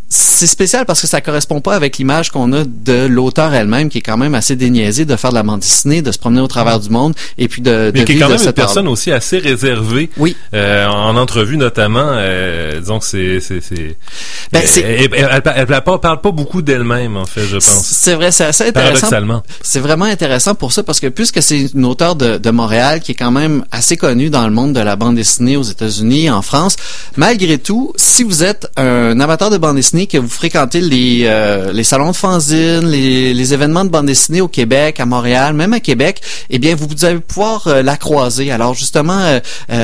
c'est spécial parce que ça correspond pas avec l'image qu'on a de l'auteur elle-même, qui est quand même assez déniaisée de faire de la bande dessinée, de se promener au travers du monde et puis de, mais de qui est quand même une personne art. aussi assez réservée. Oui. Euh, en entrevue notamment, euh, disons que c'est c'est c'est. Ben, elle, c'est... Elle, elle, elle, elle, elle parle pas beaucoup d'elle-même en fait, je pense. C'est vrai, c'est assez intéressant. Paradoxalement. C'est vraiment intéressant pour ça parce que puisque c'est une auteure de, de Montréal qui est quand même assez connue dans le monde de la bande dessinée aux États-Unis, en France, malgré tout, si vous êtes un amateur de bande dessinée, que vous fréquentez les euh, les salons de fanzine, les, les événements de bande dessinée au Québec, à Montréal, même à Québec, eh bien vous, vous allez pouvoir euh, la croiser. Alors justement, euh,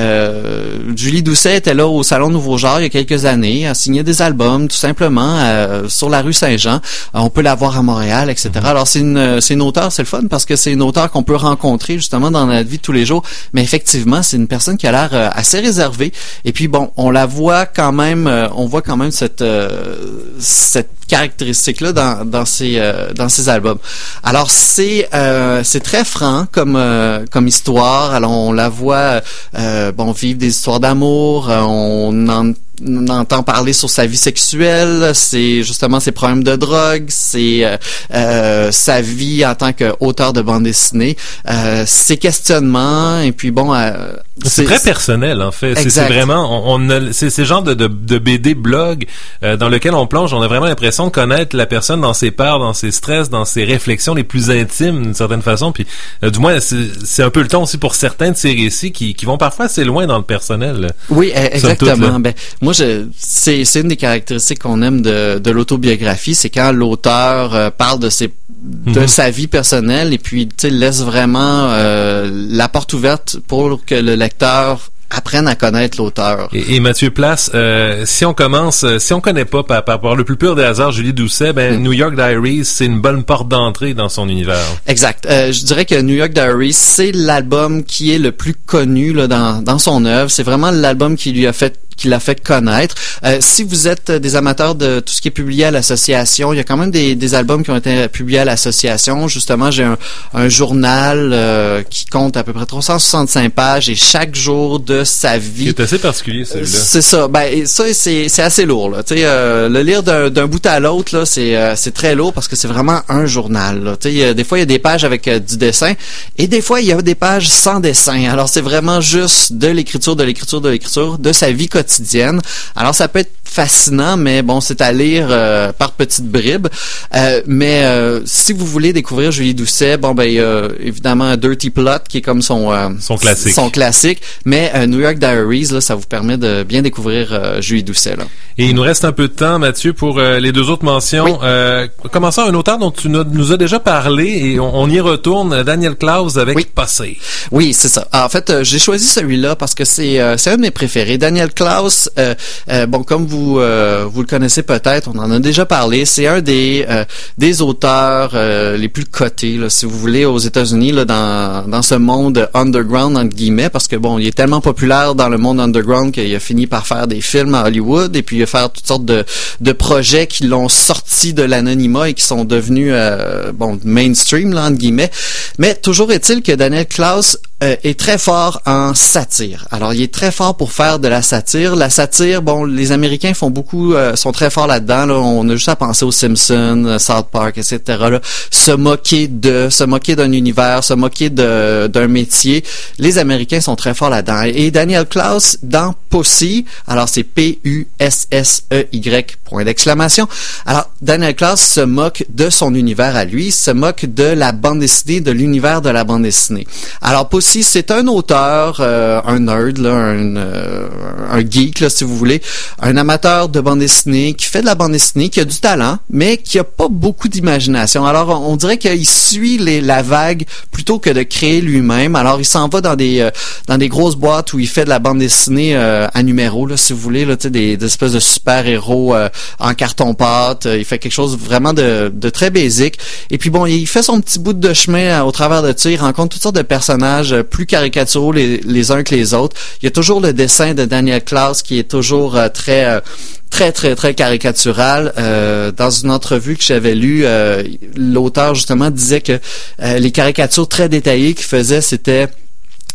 euh, Julie Doucet était là au Salon Nouveau Genre il y a quelques années, a signé des albums tout simplement euh, sur la rue Saint-Jean. Euh, on peut la voir à Montréal, et cetera. Alors c'est une c'est une auteure, c'est le fun parce que c'est une auteure qu'on peut rencontrer justement dans notre vie de tous les jours. Mais effectivement, c'est une personne qui a l'air euh, assez réservée. Et puis bon, on la voit quand même, euh, on voit quand même cette euh, cette caractéristique-là dans, dans ses euh, dans ses albums. Alors c'est euh, c'est très franc comme euh, comme histoire. Alors on la voit euh, bon vivre des histoires d'amour. Euh, on en on entend parler sur sa vie sexuelle, c'est justement ses problèmes de drogue, c'est euh, euh, sa vie en tant qu'auteur de bande dessinée, euh, ses questionnements, et puis bon... Euh, c'est, c'est très personnel, en fait. C'est, c'est vraiment... On, on a, c'est ce genre de, de, de B D blog euh, dans lequel on plonge. On a vraiment l'impression de connaître la personne dans ses peurs, dans ses stress, dans ses réflexions les plus intimes, d'une certaine façon. Puis, euh, du moins, c'est, c'est un peu le ton aussi pour certains de ces récits qui, qui vont parfois assez loin dans le personnel. Oui, exactement. Ben, moi, je, c'est, c'est une des caractéristiques qu'on aime de, de l'autobiographie, c'est quand l'auteur euh, parle de ses de mm-hmm. sa vie personnelle et puis tu sais laisse vraiment euh, la porte ouverte pour que le lecteur apprenne à connaître l'auteur. Et, et Mathieu Place, euh, si on commence, si on connaît pas par, par, par le plus pur des hasards Julie Doucet, ben mm. New York Diaries, c'est une bonne porte d'entrée dans son univers. Exact. Euh, je dirais que New York Diaries, c'est l'album qui est le plus connu là, dans, dans son œuvre. C'est vraiment l'album qui lui a fait qui l'a fait connaître. Euh, si vous êtes des amateurs de tout ce qui est publié à l'association, il y a quand même des, des albums qui ont été publiés à l'association. Justement, j'ai un, un journal euh, qui compte à peu près trois cent soixante-cinq pages et chaque jour de sa vie. C'est assez particulier, celui-là. C'est ça. Ben ça, c'est, c'est assez lourd. Là. Tu sais, euh, le lire d'un, d'un bout à l'autre, là, c'est, euh, c'est très lourd parce que c'est vraiment un journal. Là. Tu sais, des fois, il y a des pages avec euh, du dessin et des fois, il y a des pages sans dessin. Alors, c'est vraiment juste de l'écriture, de l'écriture, de l'écriture, de sa vie quotidienne. Alors ça peut être fascinant, mais bon, c'est à lire euh, par petites bribes. Euh, mais euh, si vous voulez découvrir Julie Doucet, bon ben il y a évidemment Dirty Plot qui est comme son euh, son classique. Son classique, mais euh, New York Diaries là, ça vous permet de bien découvrir euh, Julie Doucet là. Et il nous reste un peu de temps, Mathieu, pour euh, les deux autres mentions. Oui. Euh, commençons un auteur dont tu nous as déjà parlé et on, on y retourne, Daniel Clowes avec oui. Passé. Oui, c'est ça. En fait, euh, j'ai choisi celui-là parce que c'est euh, c'est un de mes préférés. Daniel Clowes, euh, euh, bon comme vous Euh, vous le connaissez peut-être, on en a déjà parlé. C'est un des euh, des auteurs euh, les plus cotés, là, si vous voulez, aux États-Unis, là, dans dans ce monde underground entre guillemets, parce que bon, il est tellement populaire dans le monde underground qu'il a fini par faire des films à Hollywood et puis il a fait toutes sortes de de projets qui l'ont sorti de l'anonymat et qui sont devenus euh, bon mainstream là entre guillemets. Mais toujours est-il que Daniel Clowes euh, est très fort en satire. Alors, il est très fort pour faire de la satire. La satire, bon, les Américains font beaucoup, euh, sont très forts là-dedans. Là. On a juste à penser aux Simpsons, South Park, et cetera. Là. Se moquer de, se moquer d'un univers, se moquer de, d'un métier. Les Américains sont très forts là-dedans. Et Daniel Clowes, dans Pussy, alors c'est P U S S E Y, point d'exclamation. Alors, Daniel Clowes se moque de son univers à lui, se moque de la bande dessinée, de l'univers de la bande dessinée. Alors, Pussy, c'est un auteur, euh, un nerd, là, un, euh, un geek, là, si vous voulez, un amateur de bande dessinée, qui fait de la bande dessinée, qui a du talent, mais qui a pas beaucoup d'imagination. Alors, on, on dirait qu'il suit les, la vague plutôt que de créer lui-même. Alors, il s'en va dans des euh, dans des grosses boîtes où il fait de la bande dessinée euh, à numéro, là, si vous voulez, là, tu sais, des, des espèces de super-héros euh, en carton-pâte. Il fait quelque chose vraiment de, de très basique. Et puis, bon, il fait son petit bout de chemin euh, au travers de ça. Il rencontre toutes sortes de personnages euh, plus caricaturaux les, les uns que les autres. Il y a toujours le dessin de Daniel Clowes qui est toujours euh, très... Euh, très, très, très caricatural. Euh, dans une entrevue que j'avais lue, euh, l'auteur, justement, disait que euh, les caricatures très détaillées qu'il faisait, c'était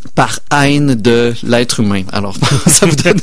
par haine de l'être humain. Alors, ça vous donne...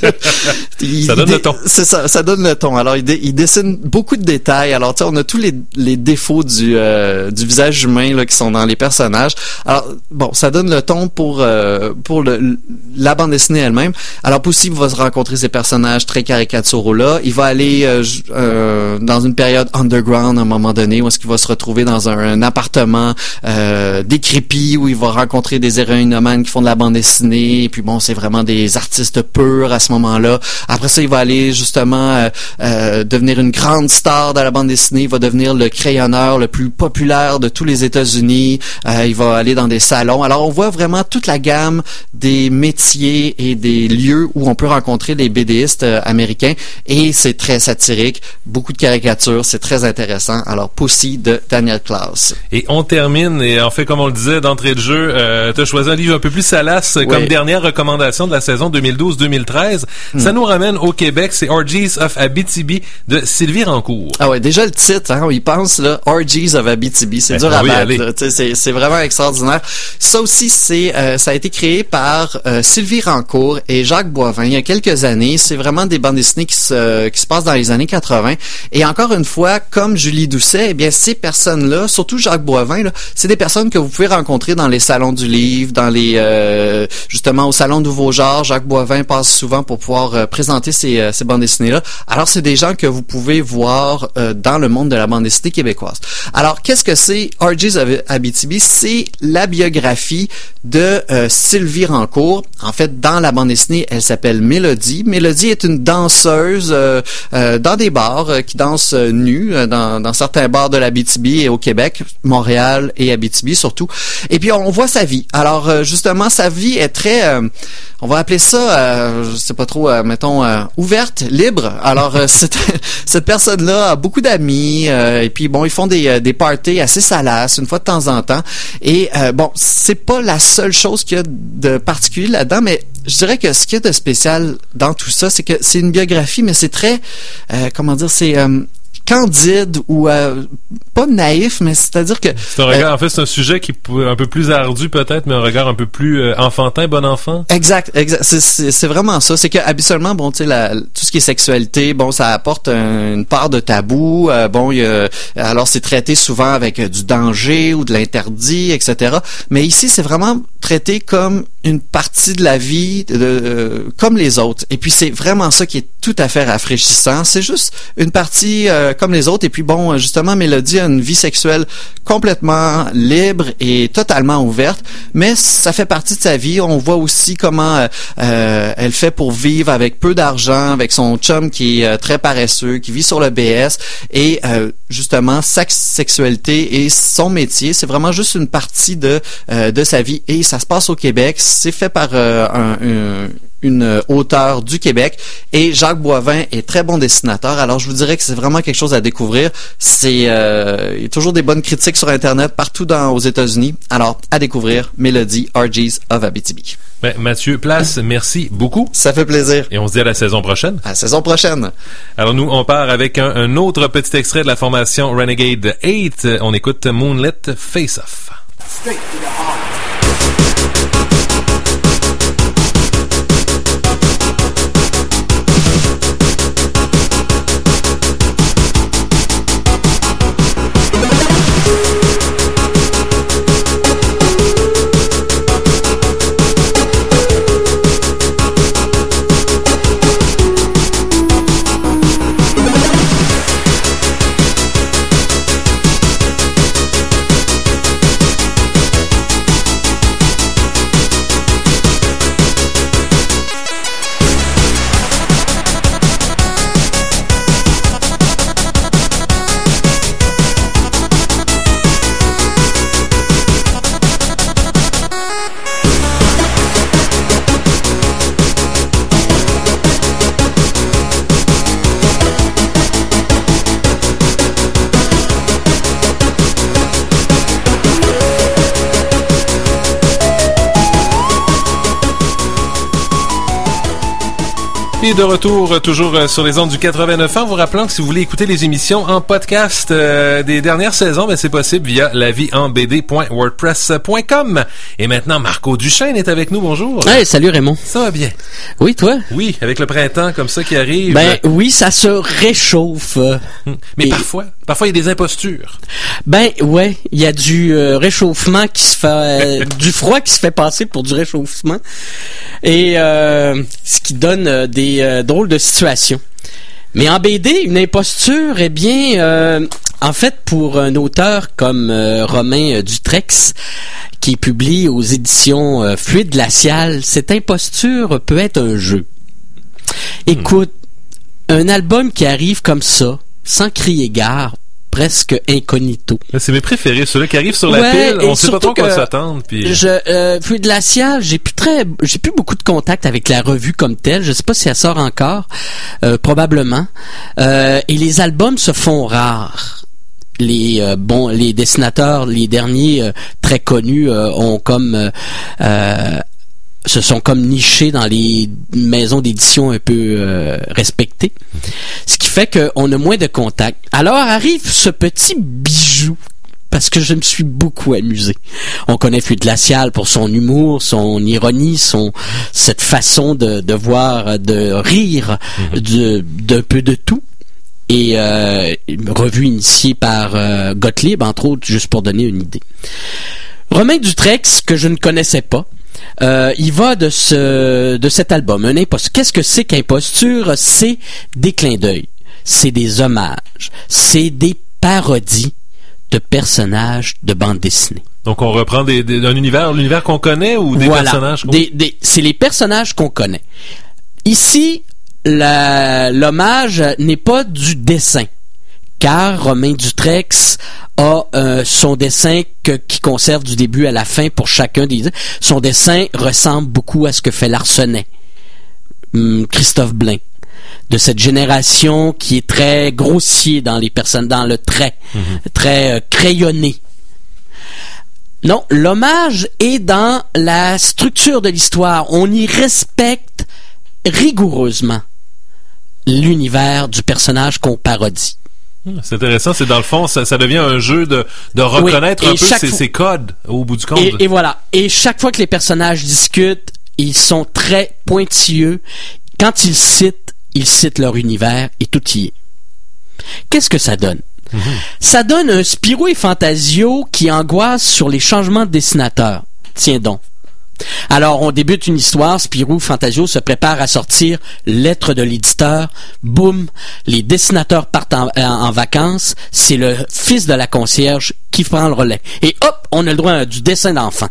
il, ça donne il, le ton. C'est ça, ça donne le ton. Alors, il, dé, il dessine beaucoup de détails. Alors, tu sais, on a tous les, les défauts du, euh, du visage humain là, qui sont dans les personnages. Alors, bon, ça donne le ton pour, euh, pour le, la bande dessinée elle-même. Alors, aussi, il va se rencontrer ces personnages très caricaturaux-là. Il va aller euh, euh, dans une période underground à un moment donné, où est-ce qu'il va se retrouver dans un, un appartement euh, décrépit, où il va rencontrer des héroïnomanes qui font de la bande dessinée, et puis bon, c'est vraiment des artistes purs à ce moment-là. Après ça, il va aller justement euh, euh, devenir une grande star de la bande dessinée, il va devenir le crayonneur le plus populaire de tous les États-Unis, euh, il va aller dans des salons. Alors, on voit vraiment toute la gamme des métiers et des lieux où on peut rencontrer les BDistes euh, américains, et c'est très satirique, beaucoup de caricatures, c'est très intéressant. Alors, Pussy de Daniel Klaus. Et on termine, et en fait, comme on le disait d'entrée de jeu, euh, tu as choisi un livre un peu plus salace oui. comme dernière recommandation de la saison deux mille douze deux mille treize. Hmm. Ça nous ramène au Québec, c'est Orgies of Abitibi de Sylvie Rancourt. Ah ouais, déjà le titre, hein, on y pense, là, Orgies of Abitibi, c'est ben, dur à oui, battre, c'est, c'est vraiment extraordinaire. Ça aussi, c'est, euh, ça a été créé par euh, Sylvie Rancourt et Jacques Boivin il y a quelques années. C'est vraiment des bandes dessinées qui se, qui se passent dans les années quatre-vingts. Et encore une fois, comme Julie Doucet, eh bien, ces personnes-là, surtout Jacques Boivin, là, c'est des personnes que vous pouvez rencontrer dans les salons du livre, dans les, euh, justement, au Salon Nouveau Genre. Jacques Boivin passe souvent pour pouvoir euh, présenter ces, euh, ces bandes dessinées-là. Alors, c'est des gens que vous pouvez voir euh, dans le monde de la bande dessinée québécoise. Alors, qu'est-ce que c'est Orgies of Abitibi? C'est la biographie de euh, Sylvie Rancourt. En fait, dans la bande dessinée, elle s'appelle Mélodie. Mélodie est une danseuse euh, euh, dans des bars euh, qui danse euh, nue euh, dans, dans certains bars de l'Abitibi et au Québec, Montréal et Abitibi surtout. Et puis, on voit sa vie. Alors, euh, justement, sa vie est très, euh, on va appeler ça, euh, je sais pas trop, euh, mettons, euh, ouverte, libre. Alors, euh, cette, cette personne-là a beaucoup d'amis, euh, et puis bon, ils font des, des parties assez salaces, une fois de temps en temps. Et euh, bon, c'est pas la seule chose qu'il y a de particulier là-dedans, mais je dirais que ce qu'il y a de spécial dans tout ça, c'est que c'est une biographie, mais c'est très, euh, comment dire, c'est... Euh, candide ou euh, pas naïf, mais c'est-à-dire que c'est un regard, euh, en fait, c'est un sujet qui est un peu plus ardu peut-être, mais un regard un peu plus euh, enfantin, bon enfant. Exact, exact. C'est, c'est, c'est vraiment ça. C'est que habituellement, bon, tu sais, tout ce qui est sexualité, bon, ça apporte un, une part de tabou. Euh, bon, il y a, alors c'est traité souvent avec euh, du danger ou de l'interdit, et cetera. Mais ici, c'est vraiment traité comme une partie de la vie, de, euh, comme les autres. Et puis c'est vraiment ça qui est tout à fait rafraîchissant. C'est juste une partie euh, comme les autres. Et puis bon, justement, Mélodie a une vie sexuelle complètement libre et totalement ouverte, mais ça fait partie de sa vie. On voit aussi comment euh, elle fait pour vivre avec peu d'argent, avec son chum qui est euh, très paresseux, qui vit sur le B S, et euh, justement, sa sexualité et son métier, c'est vraiment juste une partie de euh, de sa vie. Et ça se passe au Québec. C'est fait par euh, un, un une auteure du Québec, et Jacques Boivin est très bon dessinateur. Alors je vous dirais que c'est vraiment quelque chose à découvrir. C'est euh, il y a toujours des bonnes critiques sur Internet partout dans aux États-Unis. Alors à découvrir, Mélodie, Orgies of Abitibi. Ben, Mathieu Place, merci beaucoup. Ça fait plaisir. Et on se dit à la saison prochaine. À la saison prochaine. Alors nous, on part avec un, un autre petit extrait de la formation Renegade huit. On écoute Moonlit Face Off. Straight to the heart. Et de retour, toujours sur les ondes du quatre-vingt-neuf ans, vous rappelant que si vous voulez écouter les émissions en podcast euh, des dernières saisons, ben c'est possible via la vie en b d point wordpress point com. Et maintenant, Marco Duchesne est avec nous. Bonjour. Hey, salut Raymond. Ça va bien? Oui, toi? Oui, avec le printemps comme ça qui arrive. Ben oui, ça se réchauffe. Mais Et... parfois, parfois il y a des impostures. Ben ouais, il y a du euh, réchauffement qui se fait, euh, du froid qui se fait passer pour du réchauffement. Et euh, ce qui donne euh, des euh, drôles de situations. Mais en B D, une imposture, eh bien, euh, en fait, pour un auteur comme euh, Romain Dutrex, qui publie aux éditions euh, Fluide Glacial, cette imposture peut être un jeu. Écoute, hmm. un album qui arrive comme ça, sans crier gare, presque incognito. C'est mes préférés, ceux-là qui arrivent sur la ouais, pile, on sait pas trop quoi s'attendre. Puis... Je, euh, Fluide Glacial, j'ai plus très, j'ai plus beaucoup de contact avec la revue comme telle. Je sais pas si elle sort encore, euh, probablement. Euh, et les albums se font rares. Les euh, bon, les dessinateurs, les derniers euh, très connus euh, ont comme euh, euh, se sont comme nichés dans les maisons d'édition un peu euh, respectées. Ce qui fait qu'on a moins de contact. Alors arrive ce petit bijou, parce que je me suis beaucoup amusé. On connaît Fluide Glacial pour son humour, son ironie, son cette façon de, de voir, de rire mm-hmm. de, d'un peu de tout. Et euh, revue initiée par euh, Gottlieb, entre autres, juste pour donner une idée. Romain Dutrex, que je ne connaissais pas, Euh, il va de ce de cet album, un imposture. Qu'est-ce que c'est qu'imposture? C'est des clins d'œil, c'est des hommages, c'est des parodies de personnages de bande dessinée. Donc on reprend des, des, un univers, l'univers qu'on connaît ou des voilà, personnages qu'on... des, des, c'est les personnages qu'on connaît. Ici, la, l'hommage n'est pas du dessin, car Romain Dutrex a euh, son dessin que, qui conserve du début à la fin pour chacun des... Son dessin ressemble beaucoup à ce que fait Larsenet, hum, Christophe Blain, de cette génération qui est très grossier dans les personnes, dans le trait, mm-hmm. très euh, crayonné. Non, l'hommage est dans la structure de l'histoire. On y respecte rigoureusement l'univers du personnage qu'on parodie. C'est intéressant, c'est dans le fond, ça, ça devient un jeu de, de reconnaître oui, un peu ces, fois... ces codes au bout du compte. Et, et voilà. Et chaque fois que les personnages discutent, ils sont très pointilleux. Quand ils citent, ils citent leur univers et tout y est. Qu'est-ce que ça donne? Mm-hmm. Ça donne un Spirou et Fantasio qui angoisse sur les changements de dessinateur. Tiens donc. Alors, on débute une histoire, Spirou Fantasio se prépare à sortir, lettre de l'éditeur, boum, les dessinateurs partent en, en, en vacances, c'est le fils de la concierge qui prend le relais. Et hop, on a le droit à du dessin d'enfant.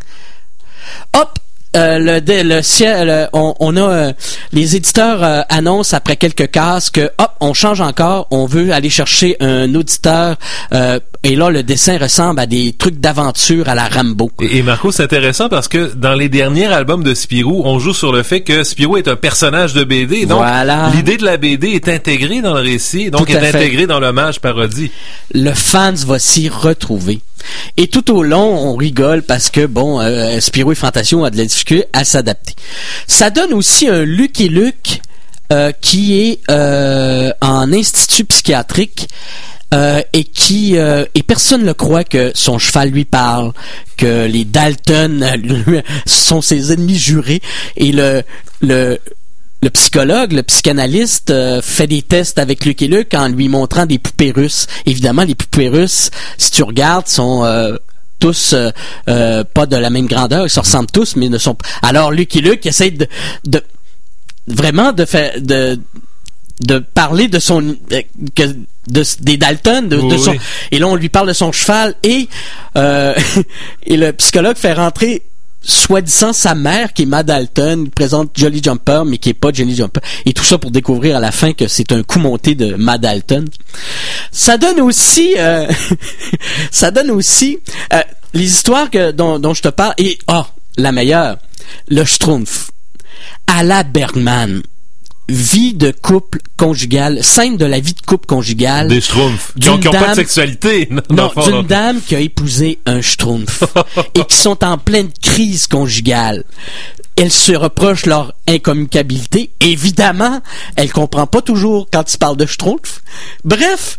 Hop, euh, le, le, le, le on, on a euh, les éditeurs euh, annoncent après quelques cases que hop, on change encore, on veut aller chercher un auditeur euh, et là le dessin ressemble à des trucs d'aventure à la Rambo. Et, et Marco, c'est intéressant parce que dans les derniers albums de Spirou, on joue sur le fait que Spirou est un personnage de B D, donc voilà. L'idée de la B D est intégrée dans le récit, donc est intégrée dans l'hommage parodie. Le fans va s'y retrouver. Et tout au long, on rigole parce que, bon, euh, Spirou et Fantasio a de la difficulté à s'adapter. Ça donne aussi un Lucky Luke euh, qui est euh, en institut psychiatrique euh, et qui euh, et personne ne croit que son cheval lui parle, que les Dalton lui, sont ses ennemis jurés et le le Le psychologue, le psychanalyste euh, fait des tests avec Lucky Luke en lui montrant des poupées russes. Évidemment, les poupées russes, si tu regardes, sont euh, tous euh, euh, pas de la même grandeur. Ils se ressemblent tous, mais ne sont pas. Alors, Lucky Luke essaie de, de vraiment de faire de de parler de son de, de des Dalton, de, oui, de son. Oui. Et là, on lui parle de son cheval et euh, et le psychologue fait rentrer soi-disant sa mère qui est Ma Dalton, présente Jolly Jumper mais qui est pas Jolly Jumper, et tout ça pour découvrir à la fin que c'est un coup monté de Ma Dalton. Ça donne aussi euh, ça donne aussi euh, les histoires que, dont, dont je te parle et ah, oh, la meilleure, le Schtroumpf à la Bergman. vie de couple conjugale, scène de la vie de couple conjugale. Des schtroumpfs. Qui n'ont pas de sexualité. Non, fond, d'une dame qui a épousé un schtroumpf et qui sont en pleine crise conjugale. Elles se reprochent leur incommunicabilité. Évidemment, elle comprend pas toujours quand ils parlent de schtroumpf. Bref,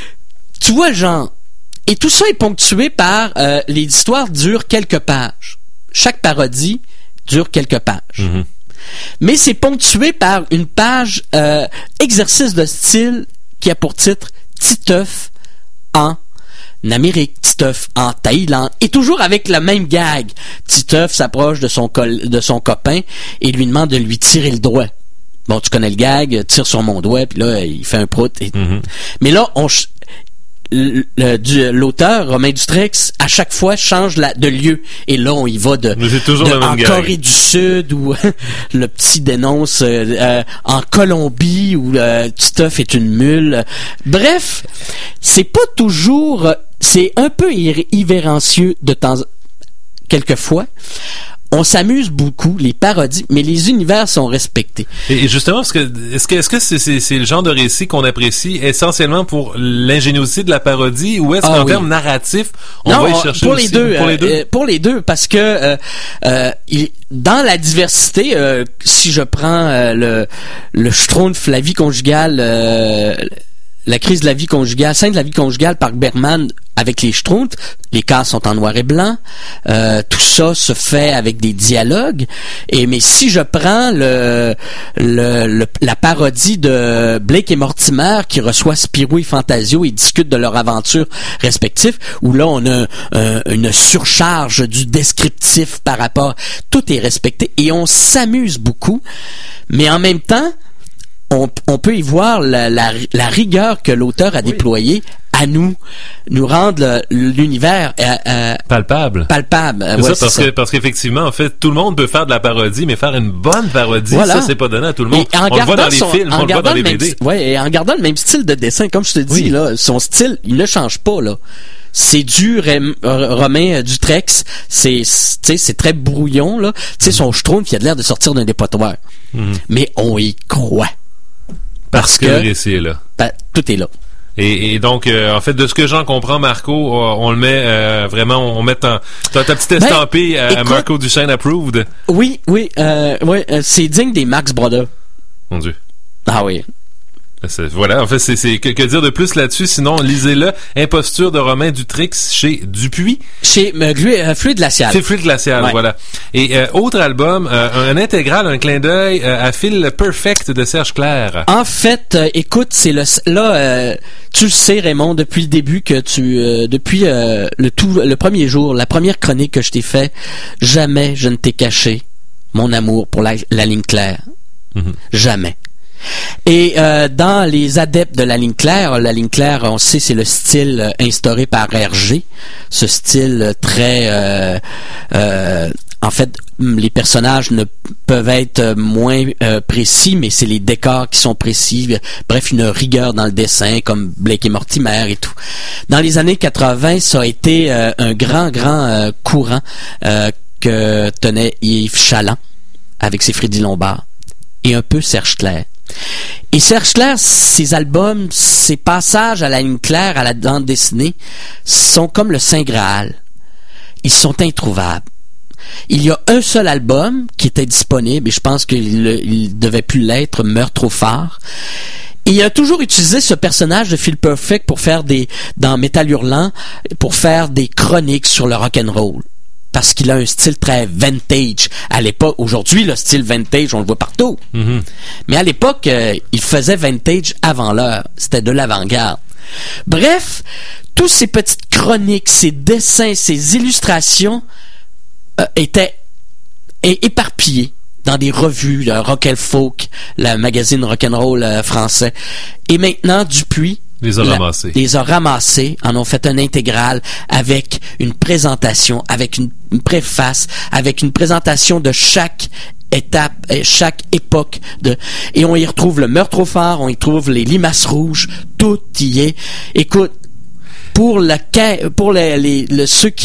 tu vois, genre, et tout ça est ponctué par euh, les histoires durent quelques pages. Chaque parodie dure quelques pages. Mm-hmm. Mais c'est ponctué par une page euh, exercice de style qui a pour titre Titeuf en Amérique, Titeuf en Thaïlande, et toujours avec le même gag. Titeuf s'approche de son col- de son copain et lui demande de lui tirer le doigt. Bon, tu connais le gag, tire sur mon doigt, puis là, il fait un prout. Et... Mm-hmm. Mais là, on ch- le, le, du, l'auteur, Romain Dutreix, à chaque fois, change la, de lieu. Et là, on y va de, de en gag. Corée du Sud, où le petit dénonce euh, euh, en Colombie, où euh, Titeuf est une mule. Bref, c'est pas toujours... C'est un peu irrévérencieux de temps... quelquefois. On s'amuse beaucoup, les parodies, mais les univers sont respectés. Et justement, parce que est-ce que est-ce que c'est, c'est, c'est le genre de récit qu'on apprécie essentiellement pour l'ingéniosité de la parodie, ou est-ce ah, qu'en oui. termes narratifs, on non, va y chercher pour aussi, les deux, pour les deux, euh, pour les deux, parce que euh, euh, il, dans la diversité, euh, si je prends euh, le le Schtroumpf, la vie conjugale. Euh, La crise de la vie conjugale, scène de la vie conjugale par Bergman avec les Schtroumpfs, les cas sont en noir et blanc, euh, tout ça se fait avec des dialogues. Et mais si je prends le, le, le la parodie de Blake et Mortimer qui reçoit Spirou et Fantasio et discutent de leur aventure respective, où là on a euh, une surcharge du descriptif par rapport, tout est respecté et on s'amuse beaucoup, mais en même temps On, on peut y voir la, la, la rigueur que l'auteur a oui. déployée à nous, nous rendre le, l'univers euh, euh, palpable. Palpable. C'est ouais, ça, c'est parce ça. que parce qu'effectivement, en fait, tout le monde peut faire de la parodie, mais faire une bonne parodie, voilà. ça c'est pas donné à tout le monde. On le voit dans les son, films, on le voit dans les B D. Même, ouais, et en gardant le même style de dessin, comme je te dis oui. là, son style, il ne change pas là. C'est du Rem, Romain Dutreix, c'est tu sais c'est très brouillon là. Tu sais mm-hmm. son Schtroumpf, il a l'air de sortir d'un dépotoir. Mm-hmm. Mais on y croit. Parce, Parce que, que le récit est là. Ben, tout est là. Et, et donc, euh, en fait, de ce que j'en comprends, Marco, on, on le met euh, vraiment, on met en, ta, ta petite estampée ben, à écoute, Marco Duchesne approved. Oui, oui, euh, ouais, euh, c'est digne des Marx Brothers. Mon Dieu. Ah oui. C'est, voilà, en fait, c'est, c'est que, que dire de plus là-dessus, sinon lisez-le. Imposture de Romain Dutreix chez Dupuis. Chez euh, euh, Fluide Glacial. C'est Fluide Glacial, ouais. Voilà. Et euh, autre album, euh, un intégral, un clin d'œil euh, à Feel Perfect de Serge Clair. En fait, euh, écoute, c'est le là, euh, tu le sais, Raymond, depuis le début que tu, euh, depuis euh, le tout, le premier jour, la première chronique que je t'ai fait, jamais je ne t'ai caché mon amour pour la, la ligne claire. Mm-hmm. Jamais. Et euh, dans les adeptes de la ligne claire, la ligne claire, on sait, c'est le style euh, instauré par Hergé, ce style très, euh, euh, en fait, les personnages ne peuvent être moins euh, précis, mais c'est les décors qui sont précis. Bref, une rigueur dans le dessin, comme Blake et Mortimer et tout. Dans les années quatre-vingts, ça a été euh, un grand, grand euh, courant euh, que tenait Yves Chaland avec ses Freddy Lombard et un peu Serge Clair. Et Serge Clair, ses albums, ses passages à la ligne claire, à la bande dessinée, sont comme le Saint Graal. Ils sont introuvables. Il y a un seul album qui était disponible, et je pense qu'il il devait plus l'être, Meurtre au phare. Et il a toujours utilisé ce personnage de Feel Perfect pour faire des, dans Métal Hurlant, pour faire des chroniques sur le rock'n'roll. Parce qu'il a un style très vintage. À l'époque, aujourd'hui, le style vintage, on le voit partout. Mm-hmm. Mais à l'époque, euh, il faisait vintage avant l'heure. C'était de l'avant-garde. Bref, tous ces petites chroniques, ces dessins, ces illustrations euh, étaient é- éparpillés dans des revues, le Rock and Folk, le magazine rock'n'roll euh, français. Et maintenant, Dupuis Les a ramassés. Les a ramassés, en ont fait un intégral avec une présentation, avec une, une préface, avec une présentation de chaque étape, chaque époque de, et on y retrouve le Meurtre au phare, on y trouve les limaces rouges, tout y est. Écoute, pour le, pour les, les, le, ceux qui,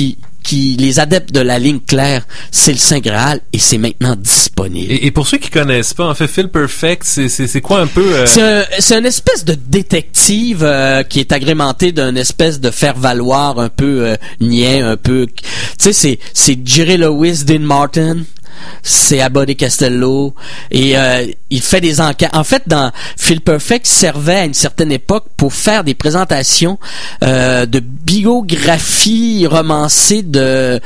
qui, les adeptes de la ligne claire, c'est le Saint Graal et c'est maintenant disponible. Et, et pour ceux qui connaissent pas, en fait, Phil Perfect, c'est, c'est, c'est quoi un peu... Euh... C'est, un, c'est une espèce de détective euh, qui est agrémenté d'une espèce de faire-valoir un peu euh, niais, un peu... Tu sais, c'est, c'est Jerry Lewis, Dean Martin... C'est Abbott et Costello et euh, il fait des enquêtes. En fait, dans Phil Perfect servait à une certaine époque pour faire des présentations euh, de biographie romancée de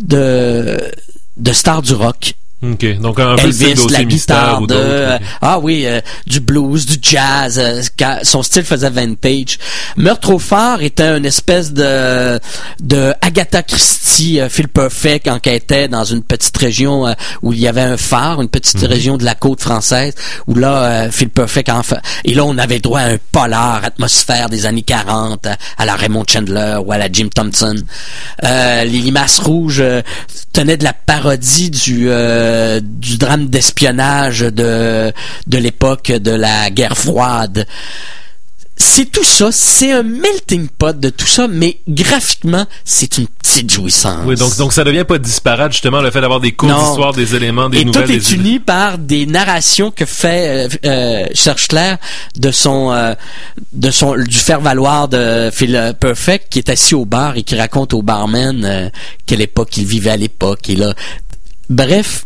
de de stars du rock. OK. Donc, un peu Elvis, style la guitare ou de, okay. ah oui, euh, du blues, du jazz, euh, son style faisait vintage. Meurtre au phare était une espèce de, de Agatha Christie, euh, Phil Perfect enquêtait dans une petite région euh, où il y avait un phare, une petite mm-hmm. région de la côte française, où là, euh, Phil Perfect enfin, et là, on avait droit à un polar, atmosphère des années quarante, à, à la Raymond Chandler ou à la Jim Thompson. Euh, les limaces rouges euh, tenaient de la parodie du, euh, du drame d'espionnage de de l'époque de la guerre froide. C'est tout ça, c'est un melting pot de tout ça, mais graphiquement, c'est une petite jouissance. Oui, donc donc ça devient pas disparate justement le fait d'avoir des cours d'histoire, des éléments, des Et nouvelles. Et tout est uni par des narrations que fait euh, euh, Serge Clair de son euh, de son du faire-valoir de Phil Perfect qui est assis au bar et qui raconte au barman euh, quelle époque il vivait à l'époque et là. Bref,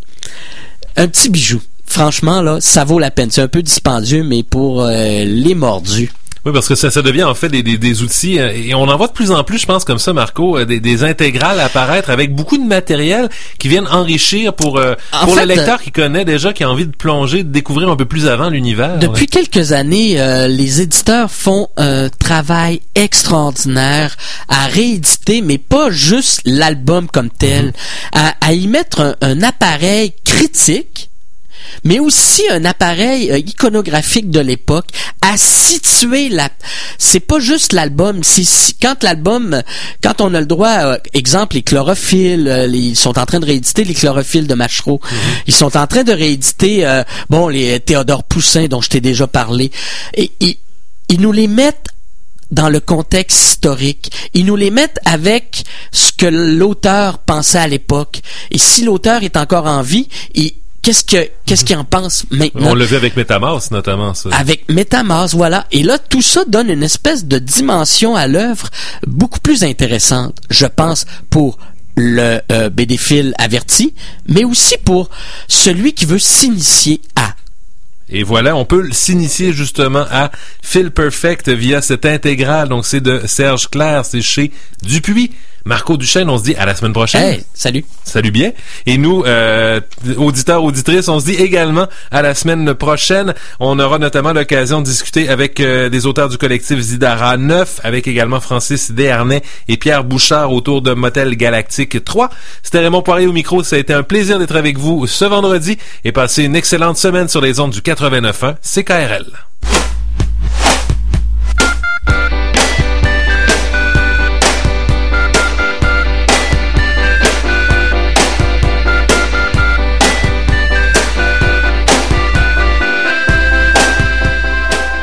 un petit bijou. Franchement, là, ça vaut la peine. C'est un peu dispendieux, mais pour euh, les mordus. Oui, parce que ça, ça devient en fait des, des, des outils, euh, et on en voit de plus en plus, je pense, comme ça, Marco, euh, des, des intégrales apparaître avec beaucoup de matériel qui viennent enrichir pour euh, pour fait, le lecteur qui connaît déjà, qui a envie de plonger, de découvrir un peu plus avant l'univers. Depuis ouais. quelques années, euh, les éditeurs font un travail extraordinaire à rééditer, mais pas juste l'album comme tel, mm-hmm. à, à y mettre un, un appareil critique, mais aussi un appareil euh, iconographique de l'époque à situer la c'est pas juste l'album, c'est si, quand l'album quand on a le droit euh, exemple les chlorophylles euh, les, ils sont en train de rééditer les chlorophylles de Machereau, mm-hmm. ils sont en train de rééditer euh, bon les Théodore Poussin dont je t'ai déjà parlé et, et ils nous les mettent dans le contexte historique. Ils nous les mettent avec ce que l'auteur pensait à l'époque. Et si l'auteur est encore en vie, il Qu'est-ce que qu'est-ce qu'il en pense maintenant? On l'a vu avec Métamorphe, notamment, ça. Avec Métamorphe, voilà. Et là, tout ça donne une espèce de dimension à l'œuvre beaucoup plus intéressante, je pense, pour le euh, bédéphile averti, mais aussi pour celui qui veut s'initier à. Et voilà, on peut s'initier justement à Phil Perfect via cette intégrale. Donc, c'est de Serge Clair, c'est chez Dupuis. Marco Duchesne, on se dit à la semaine prochaine. Hey, salut. Salut bien. Et nous, euh, auditeurs, auditrices, on se dit également à la semaine prochaine. On aura notamment l'occasion de discuter avec euh, des auteurs du collectif Zidara neuf, avec également Francis Desharnais et Pierre Bouchard autour de Motel Galactique trois. C'était Raymond Poirier au micro. Ça a été un plaisir d'être avec vous ce vendredi et passez une excellente semaine sur les ondes du quatre-vingt-neuf point un C K R L.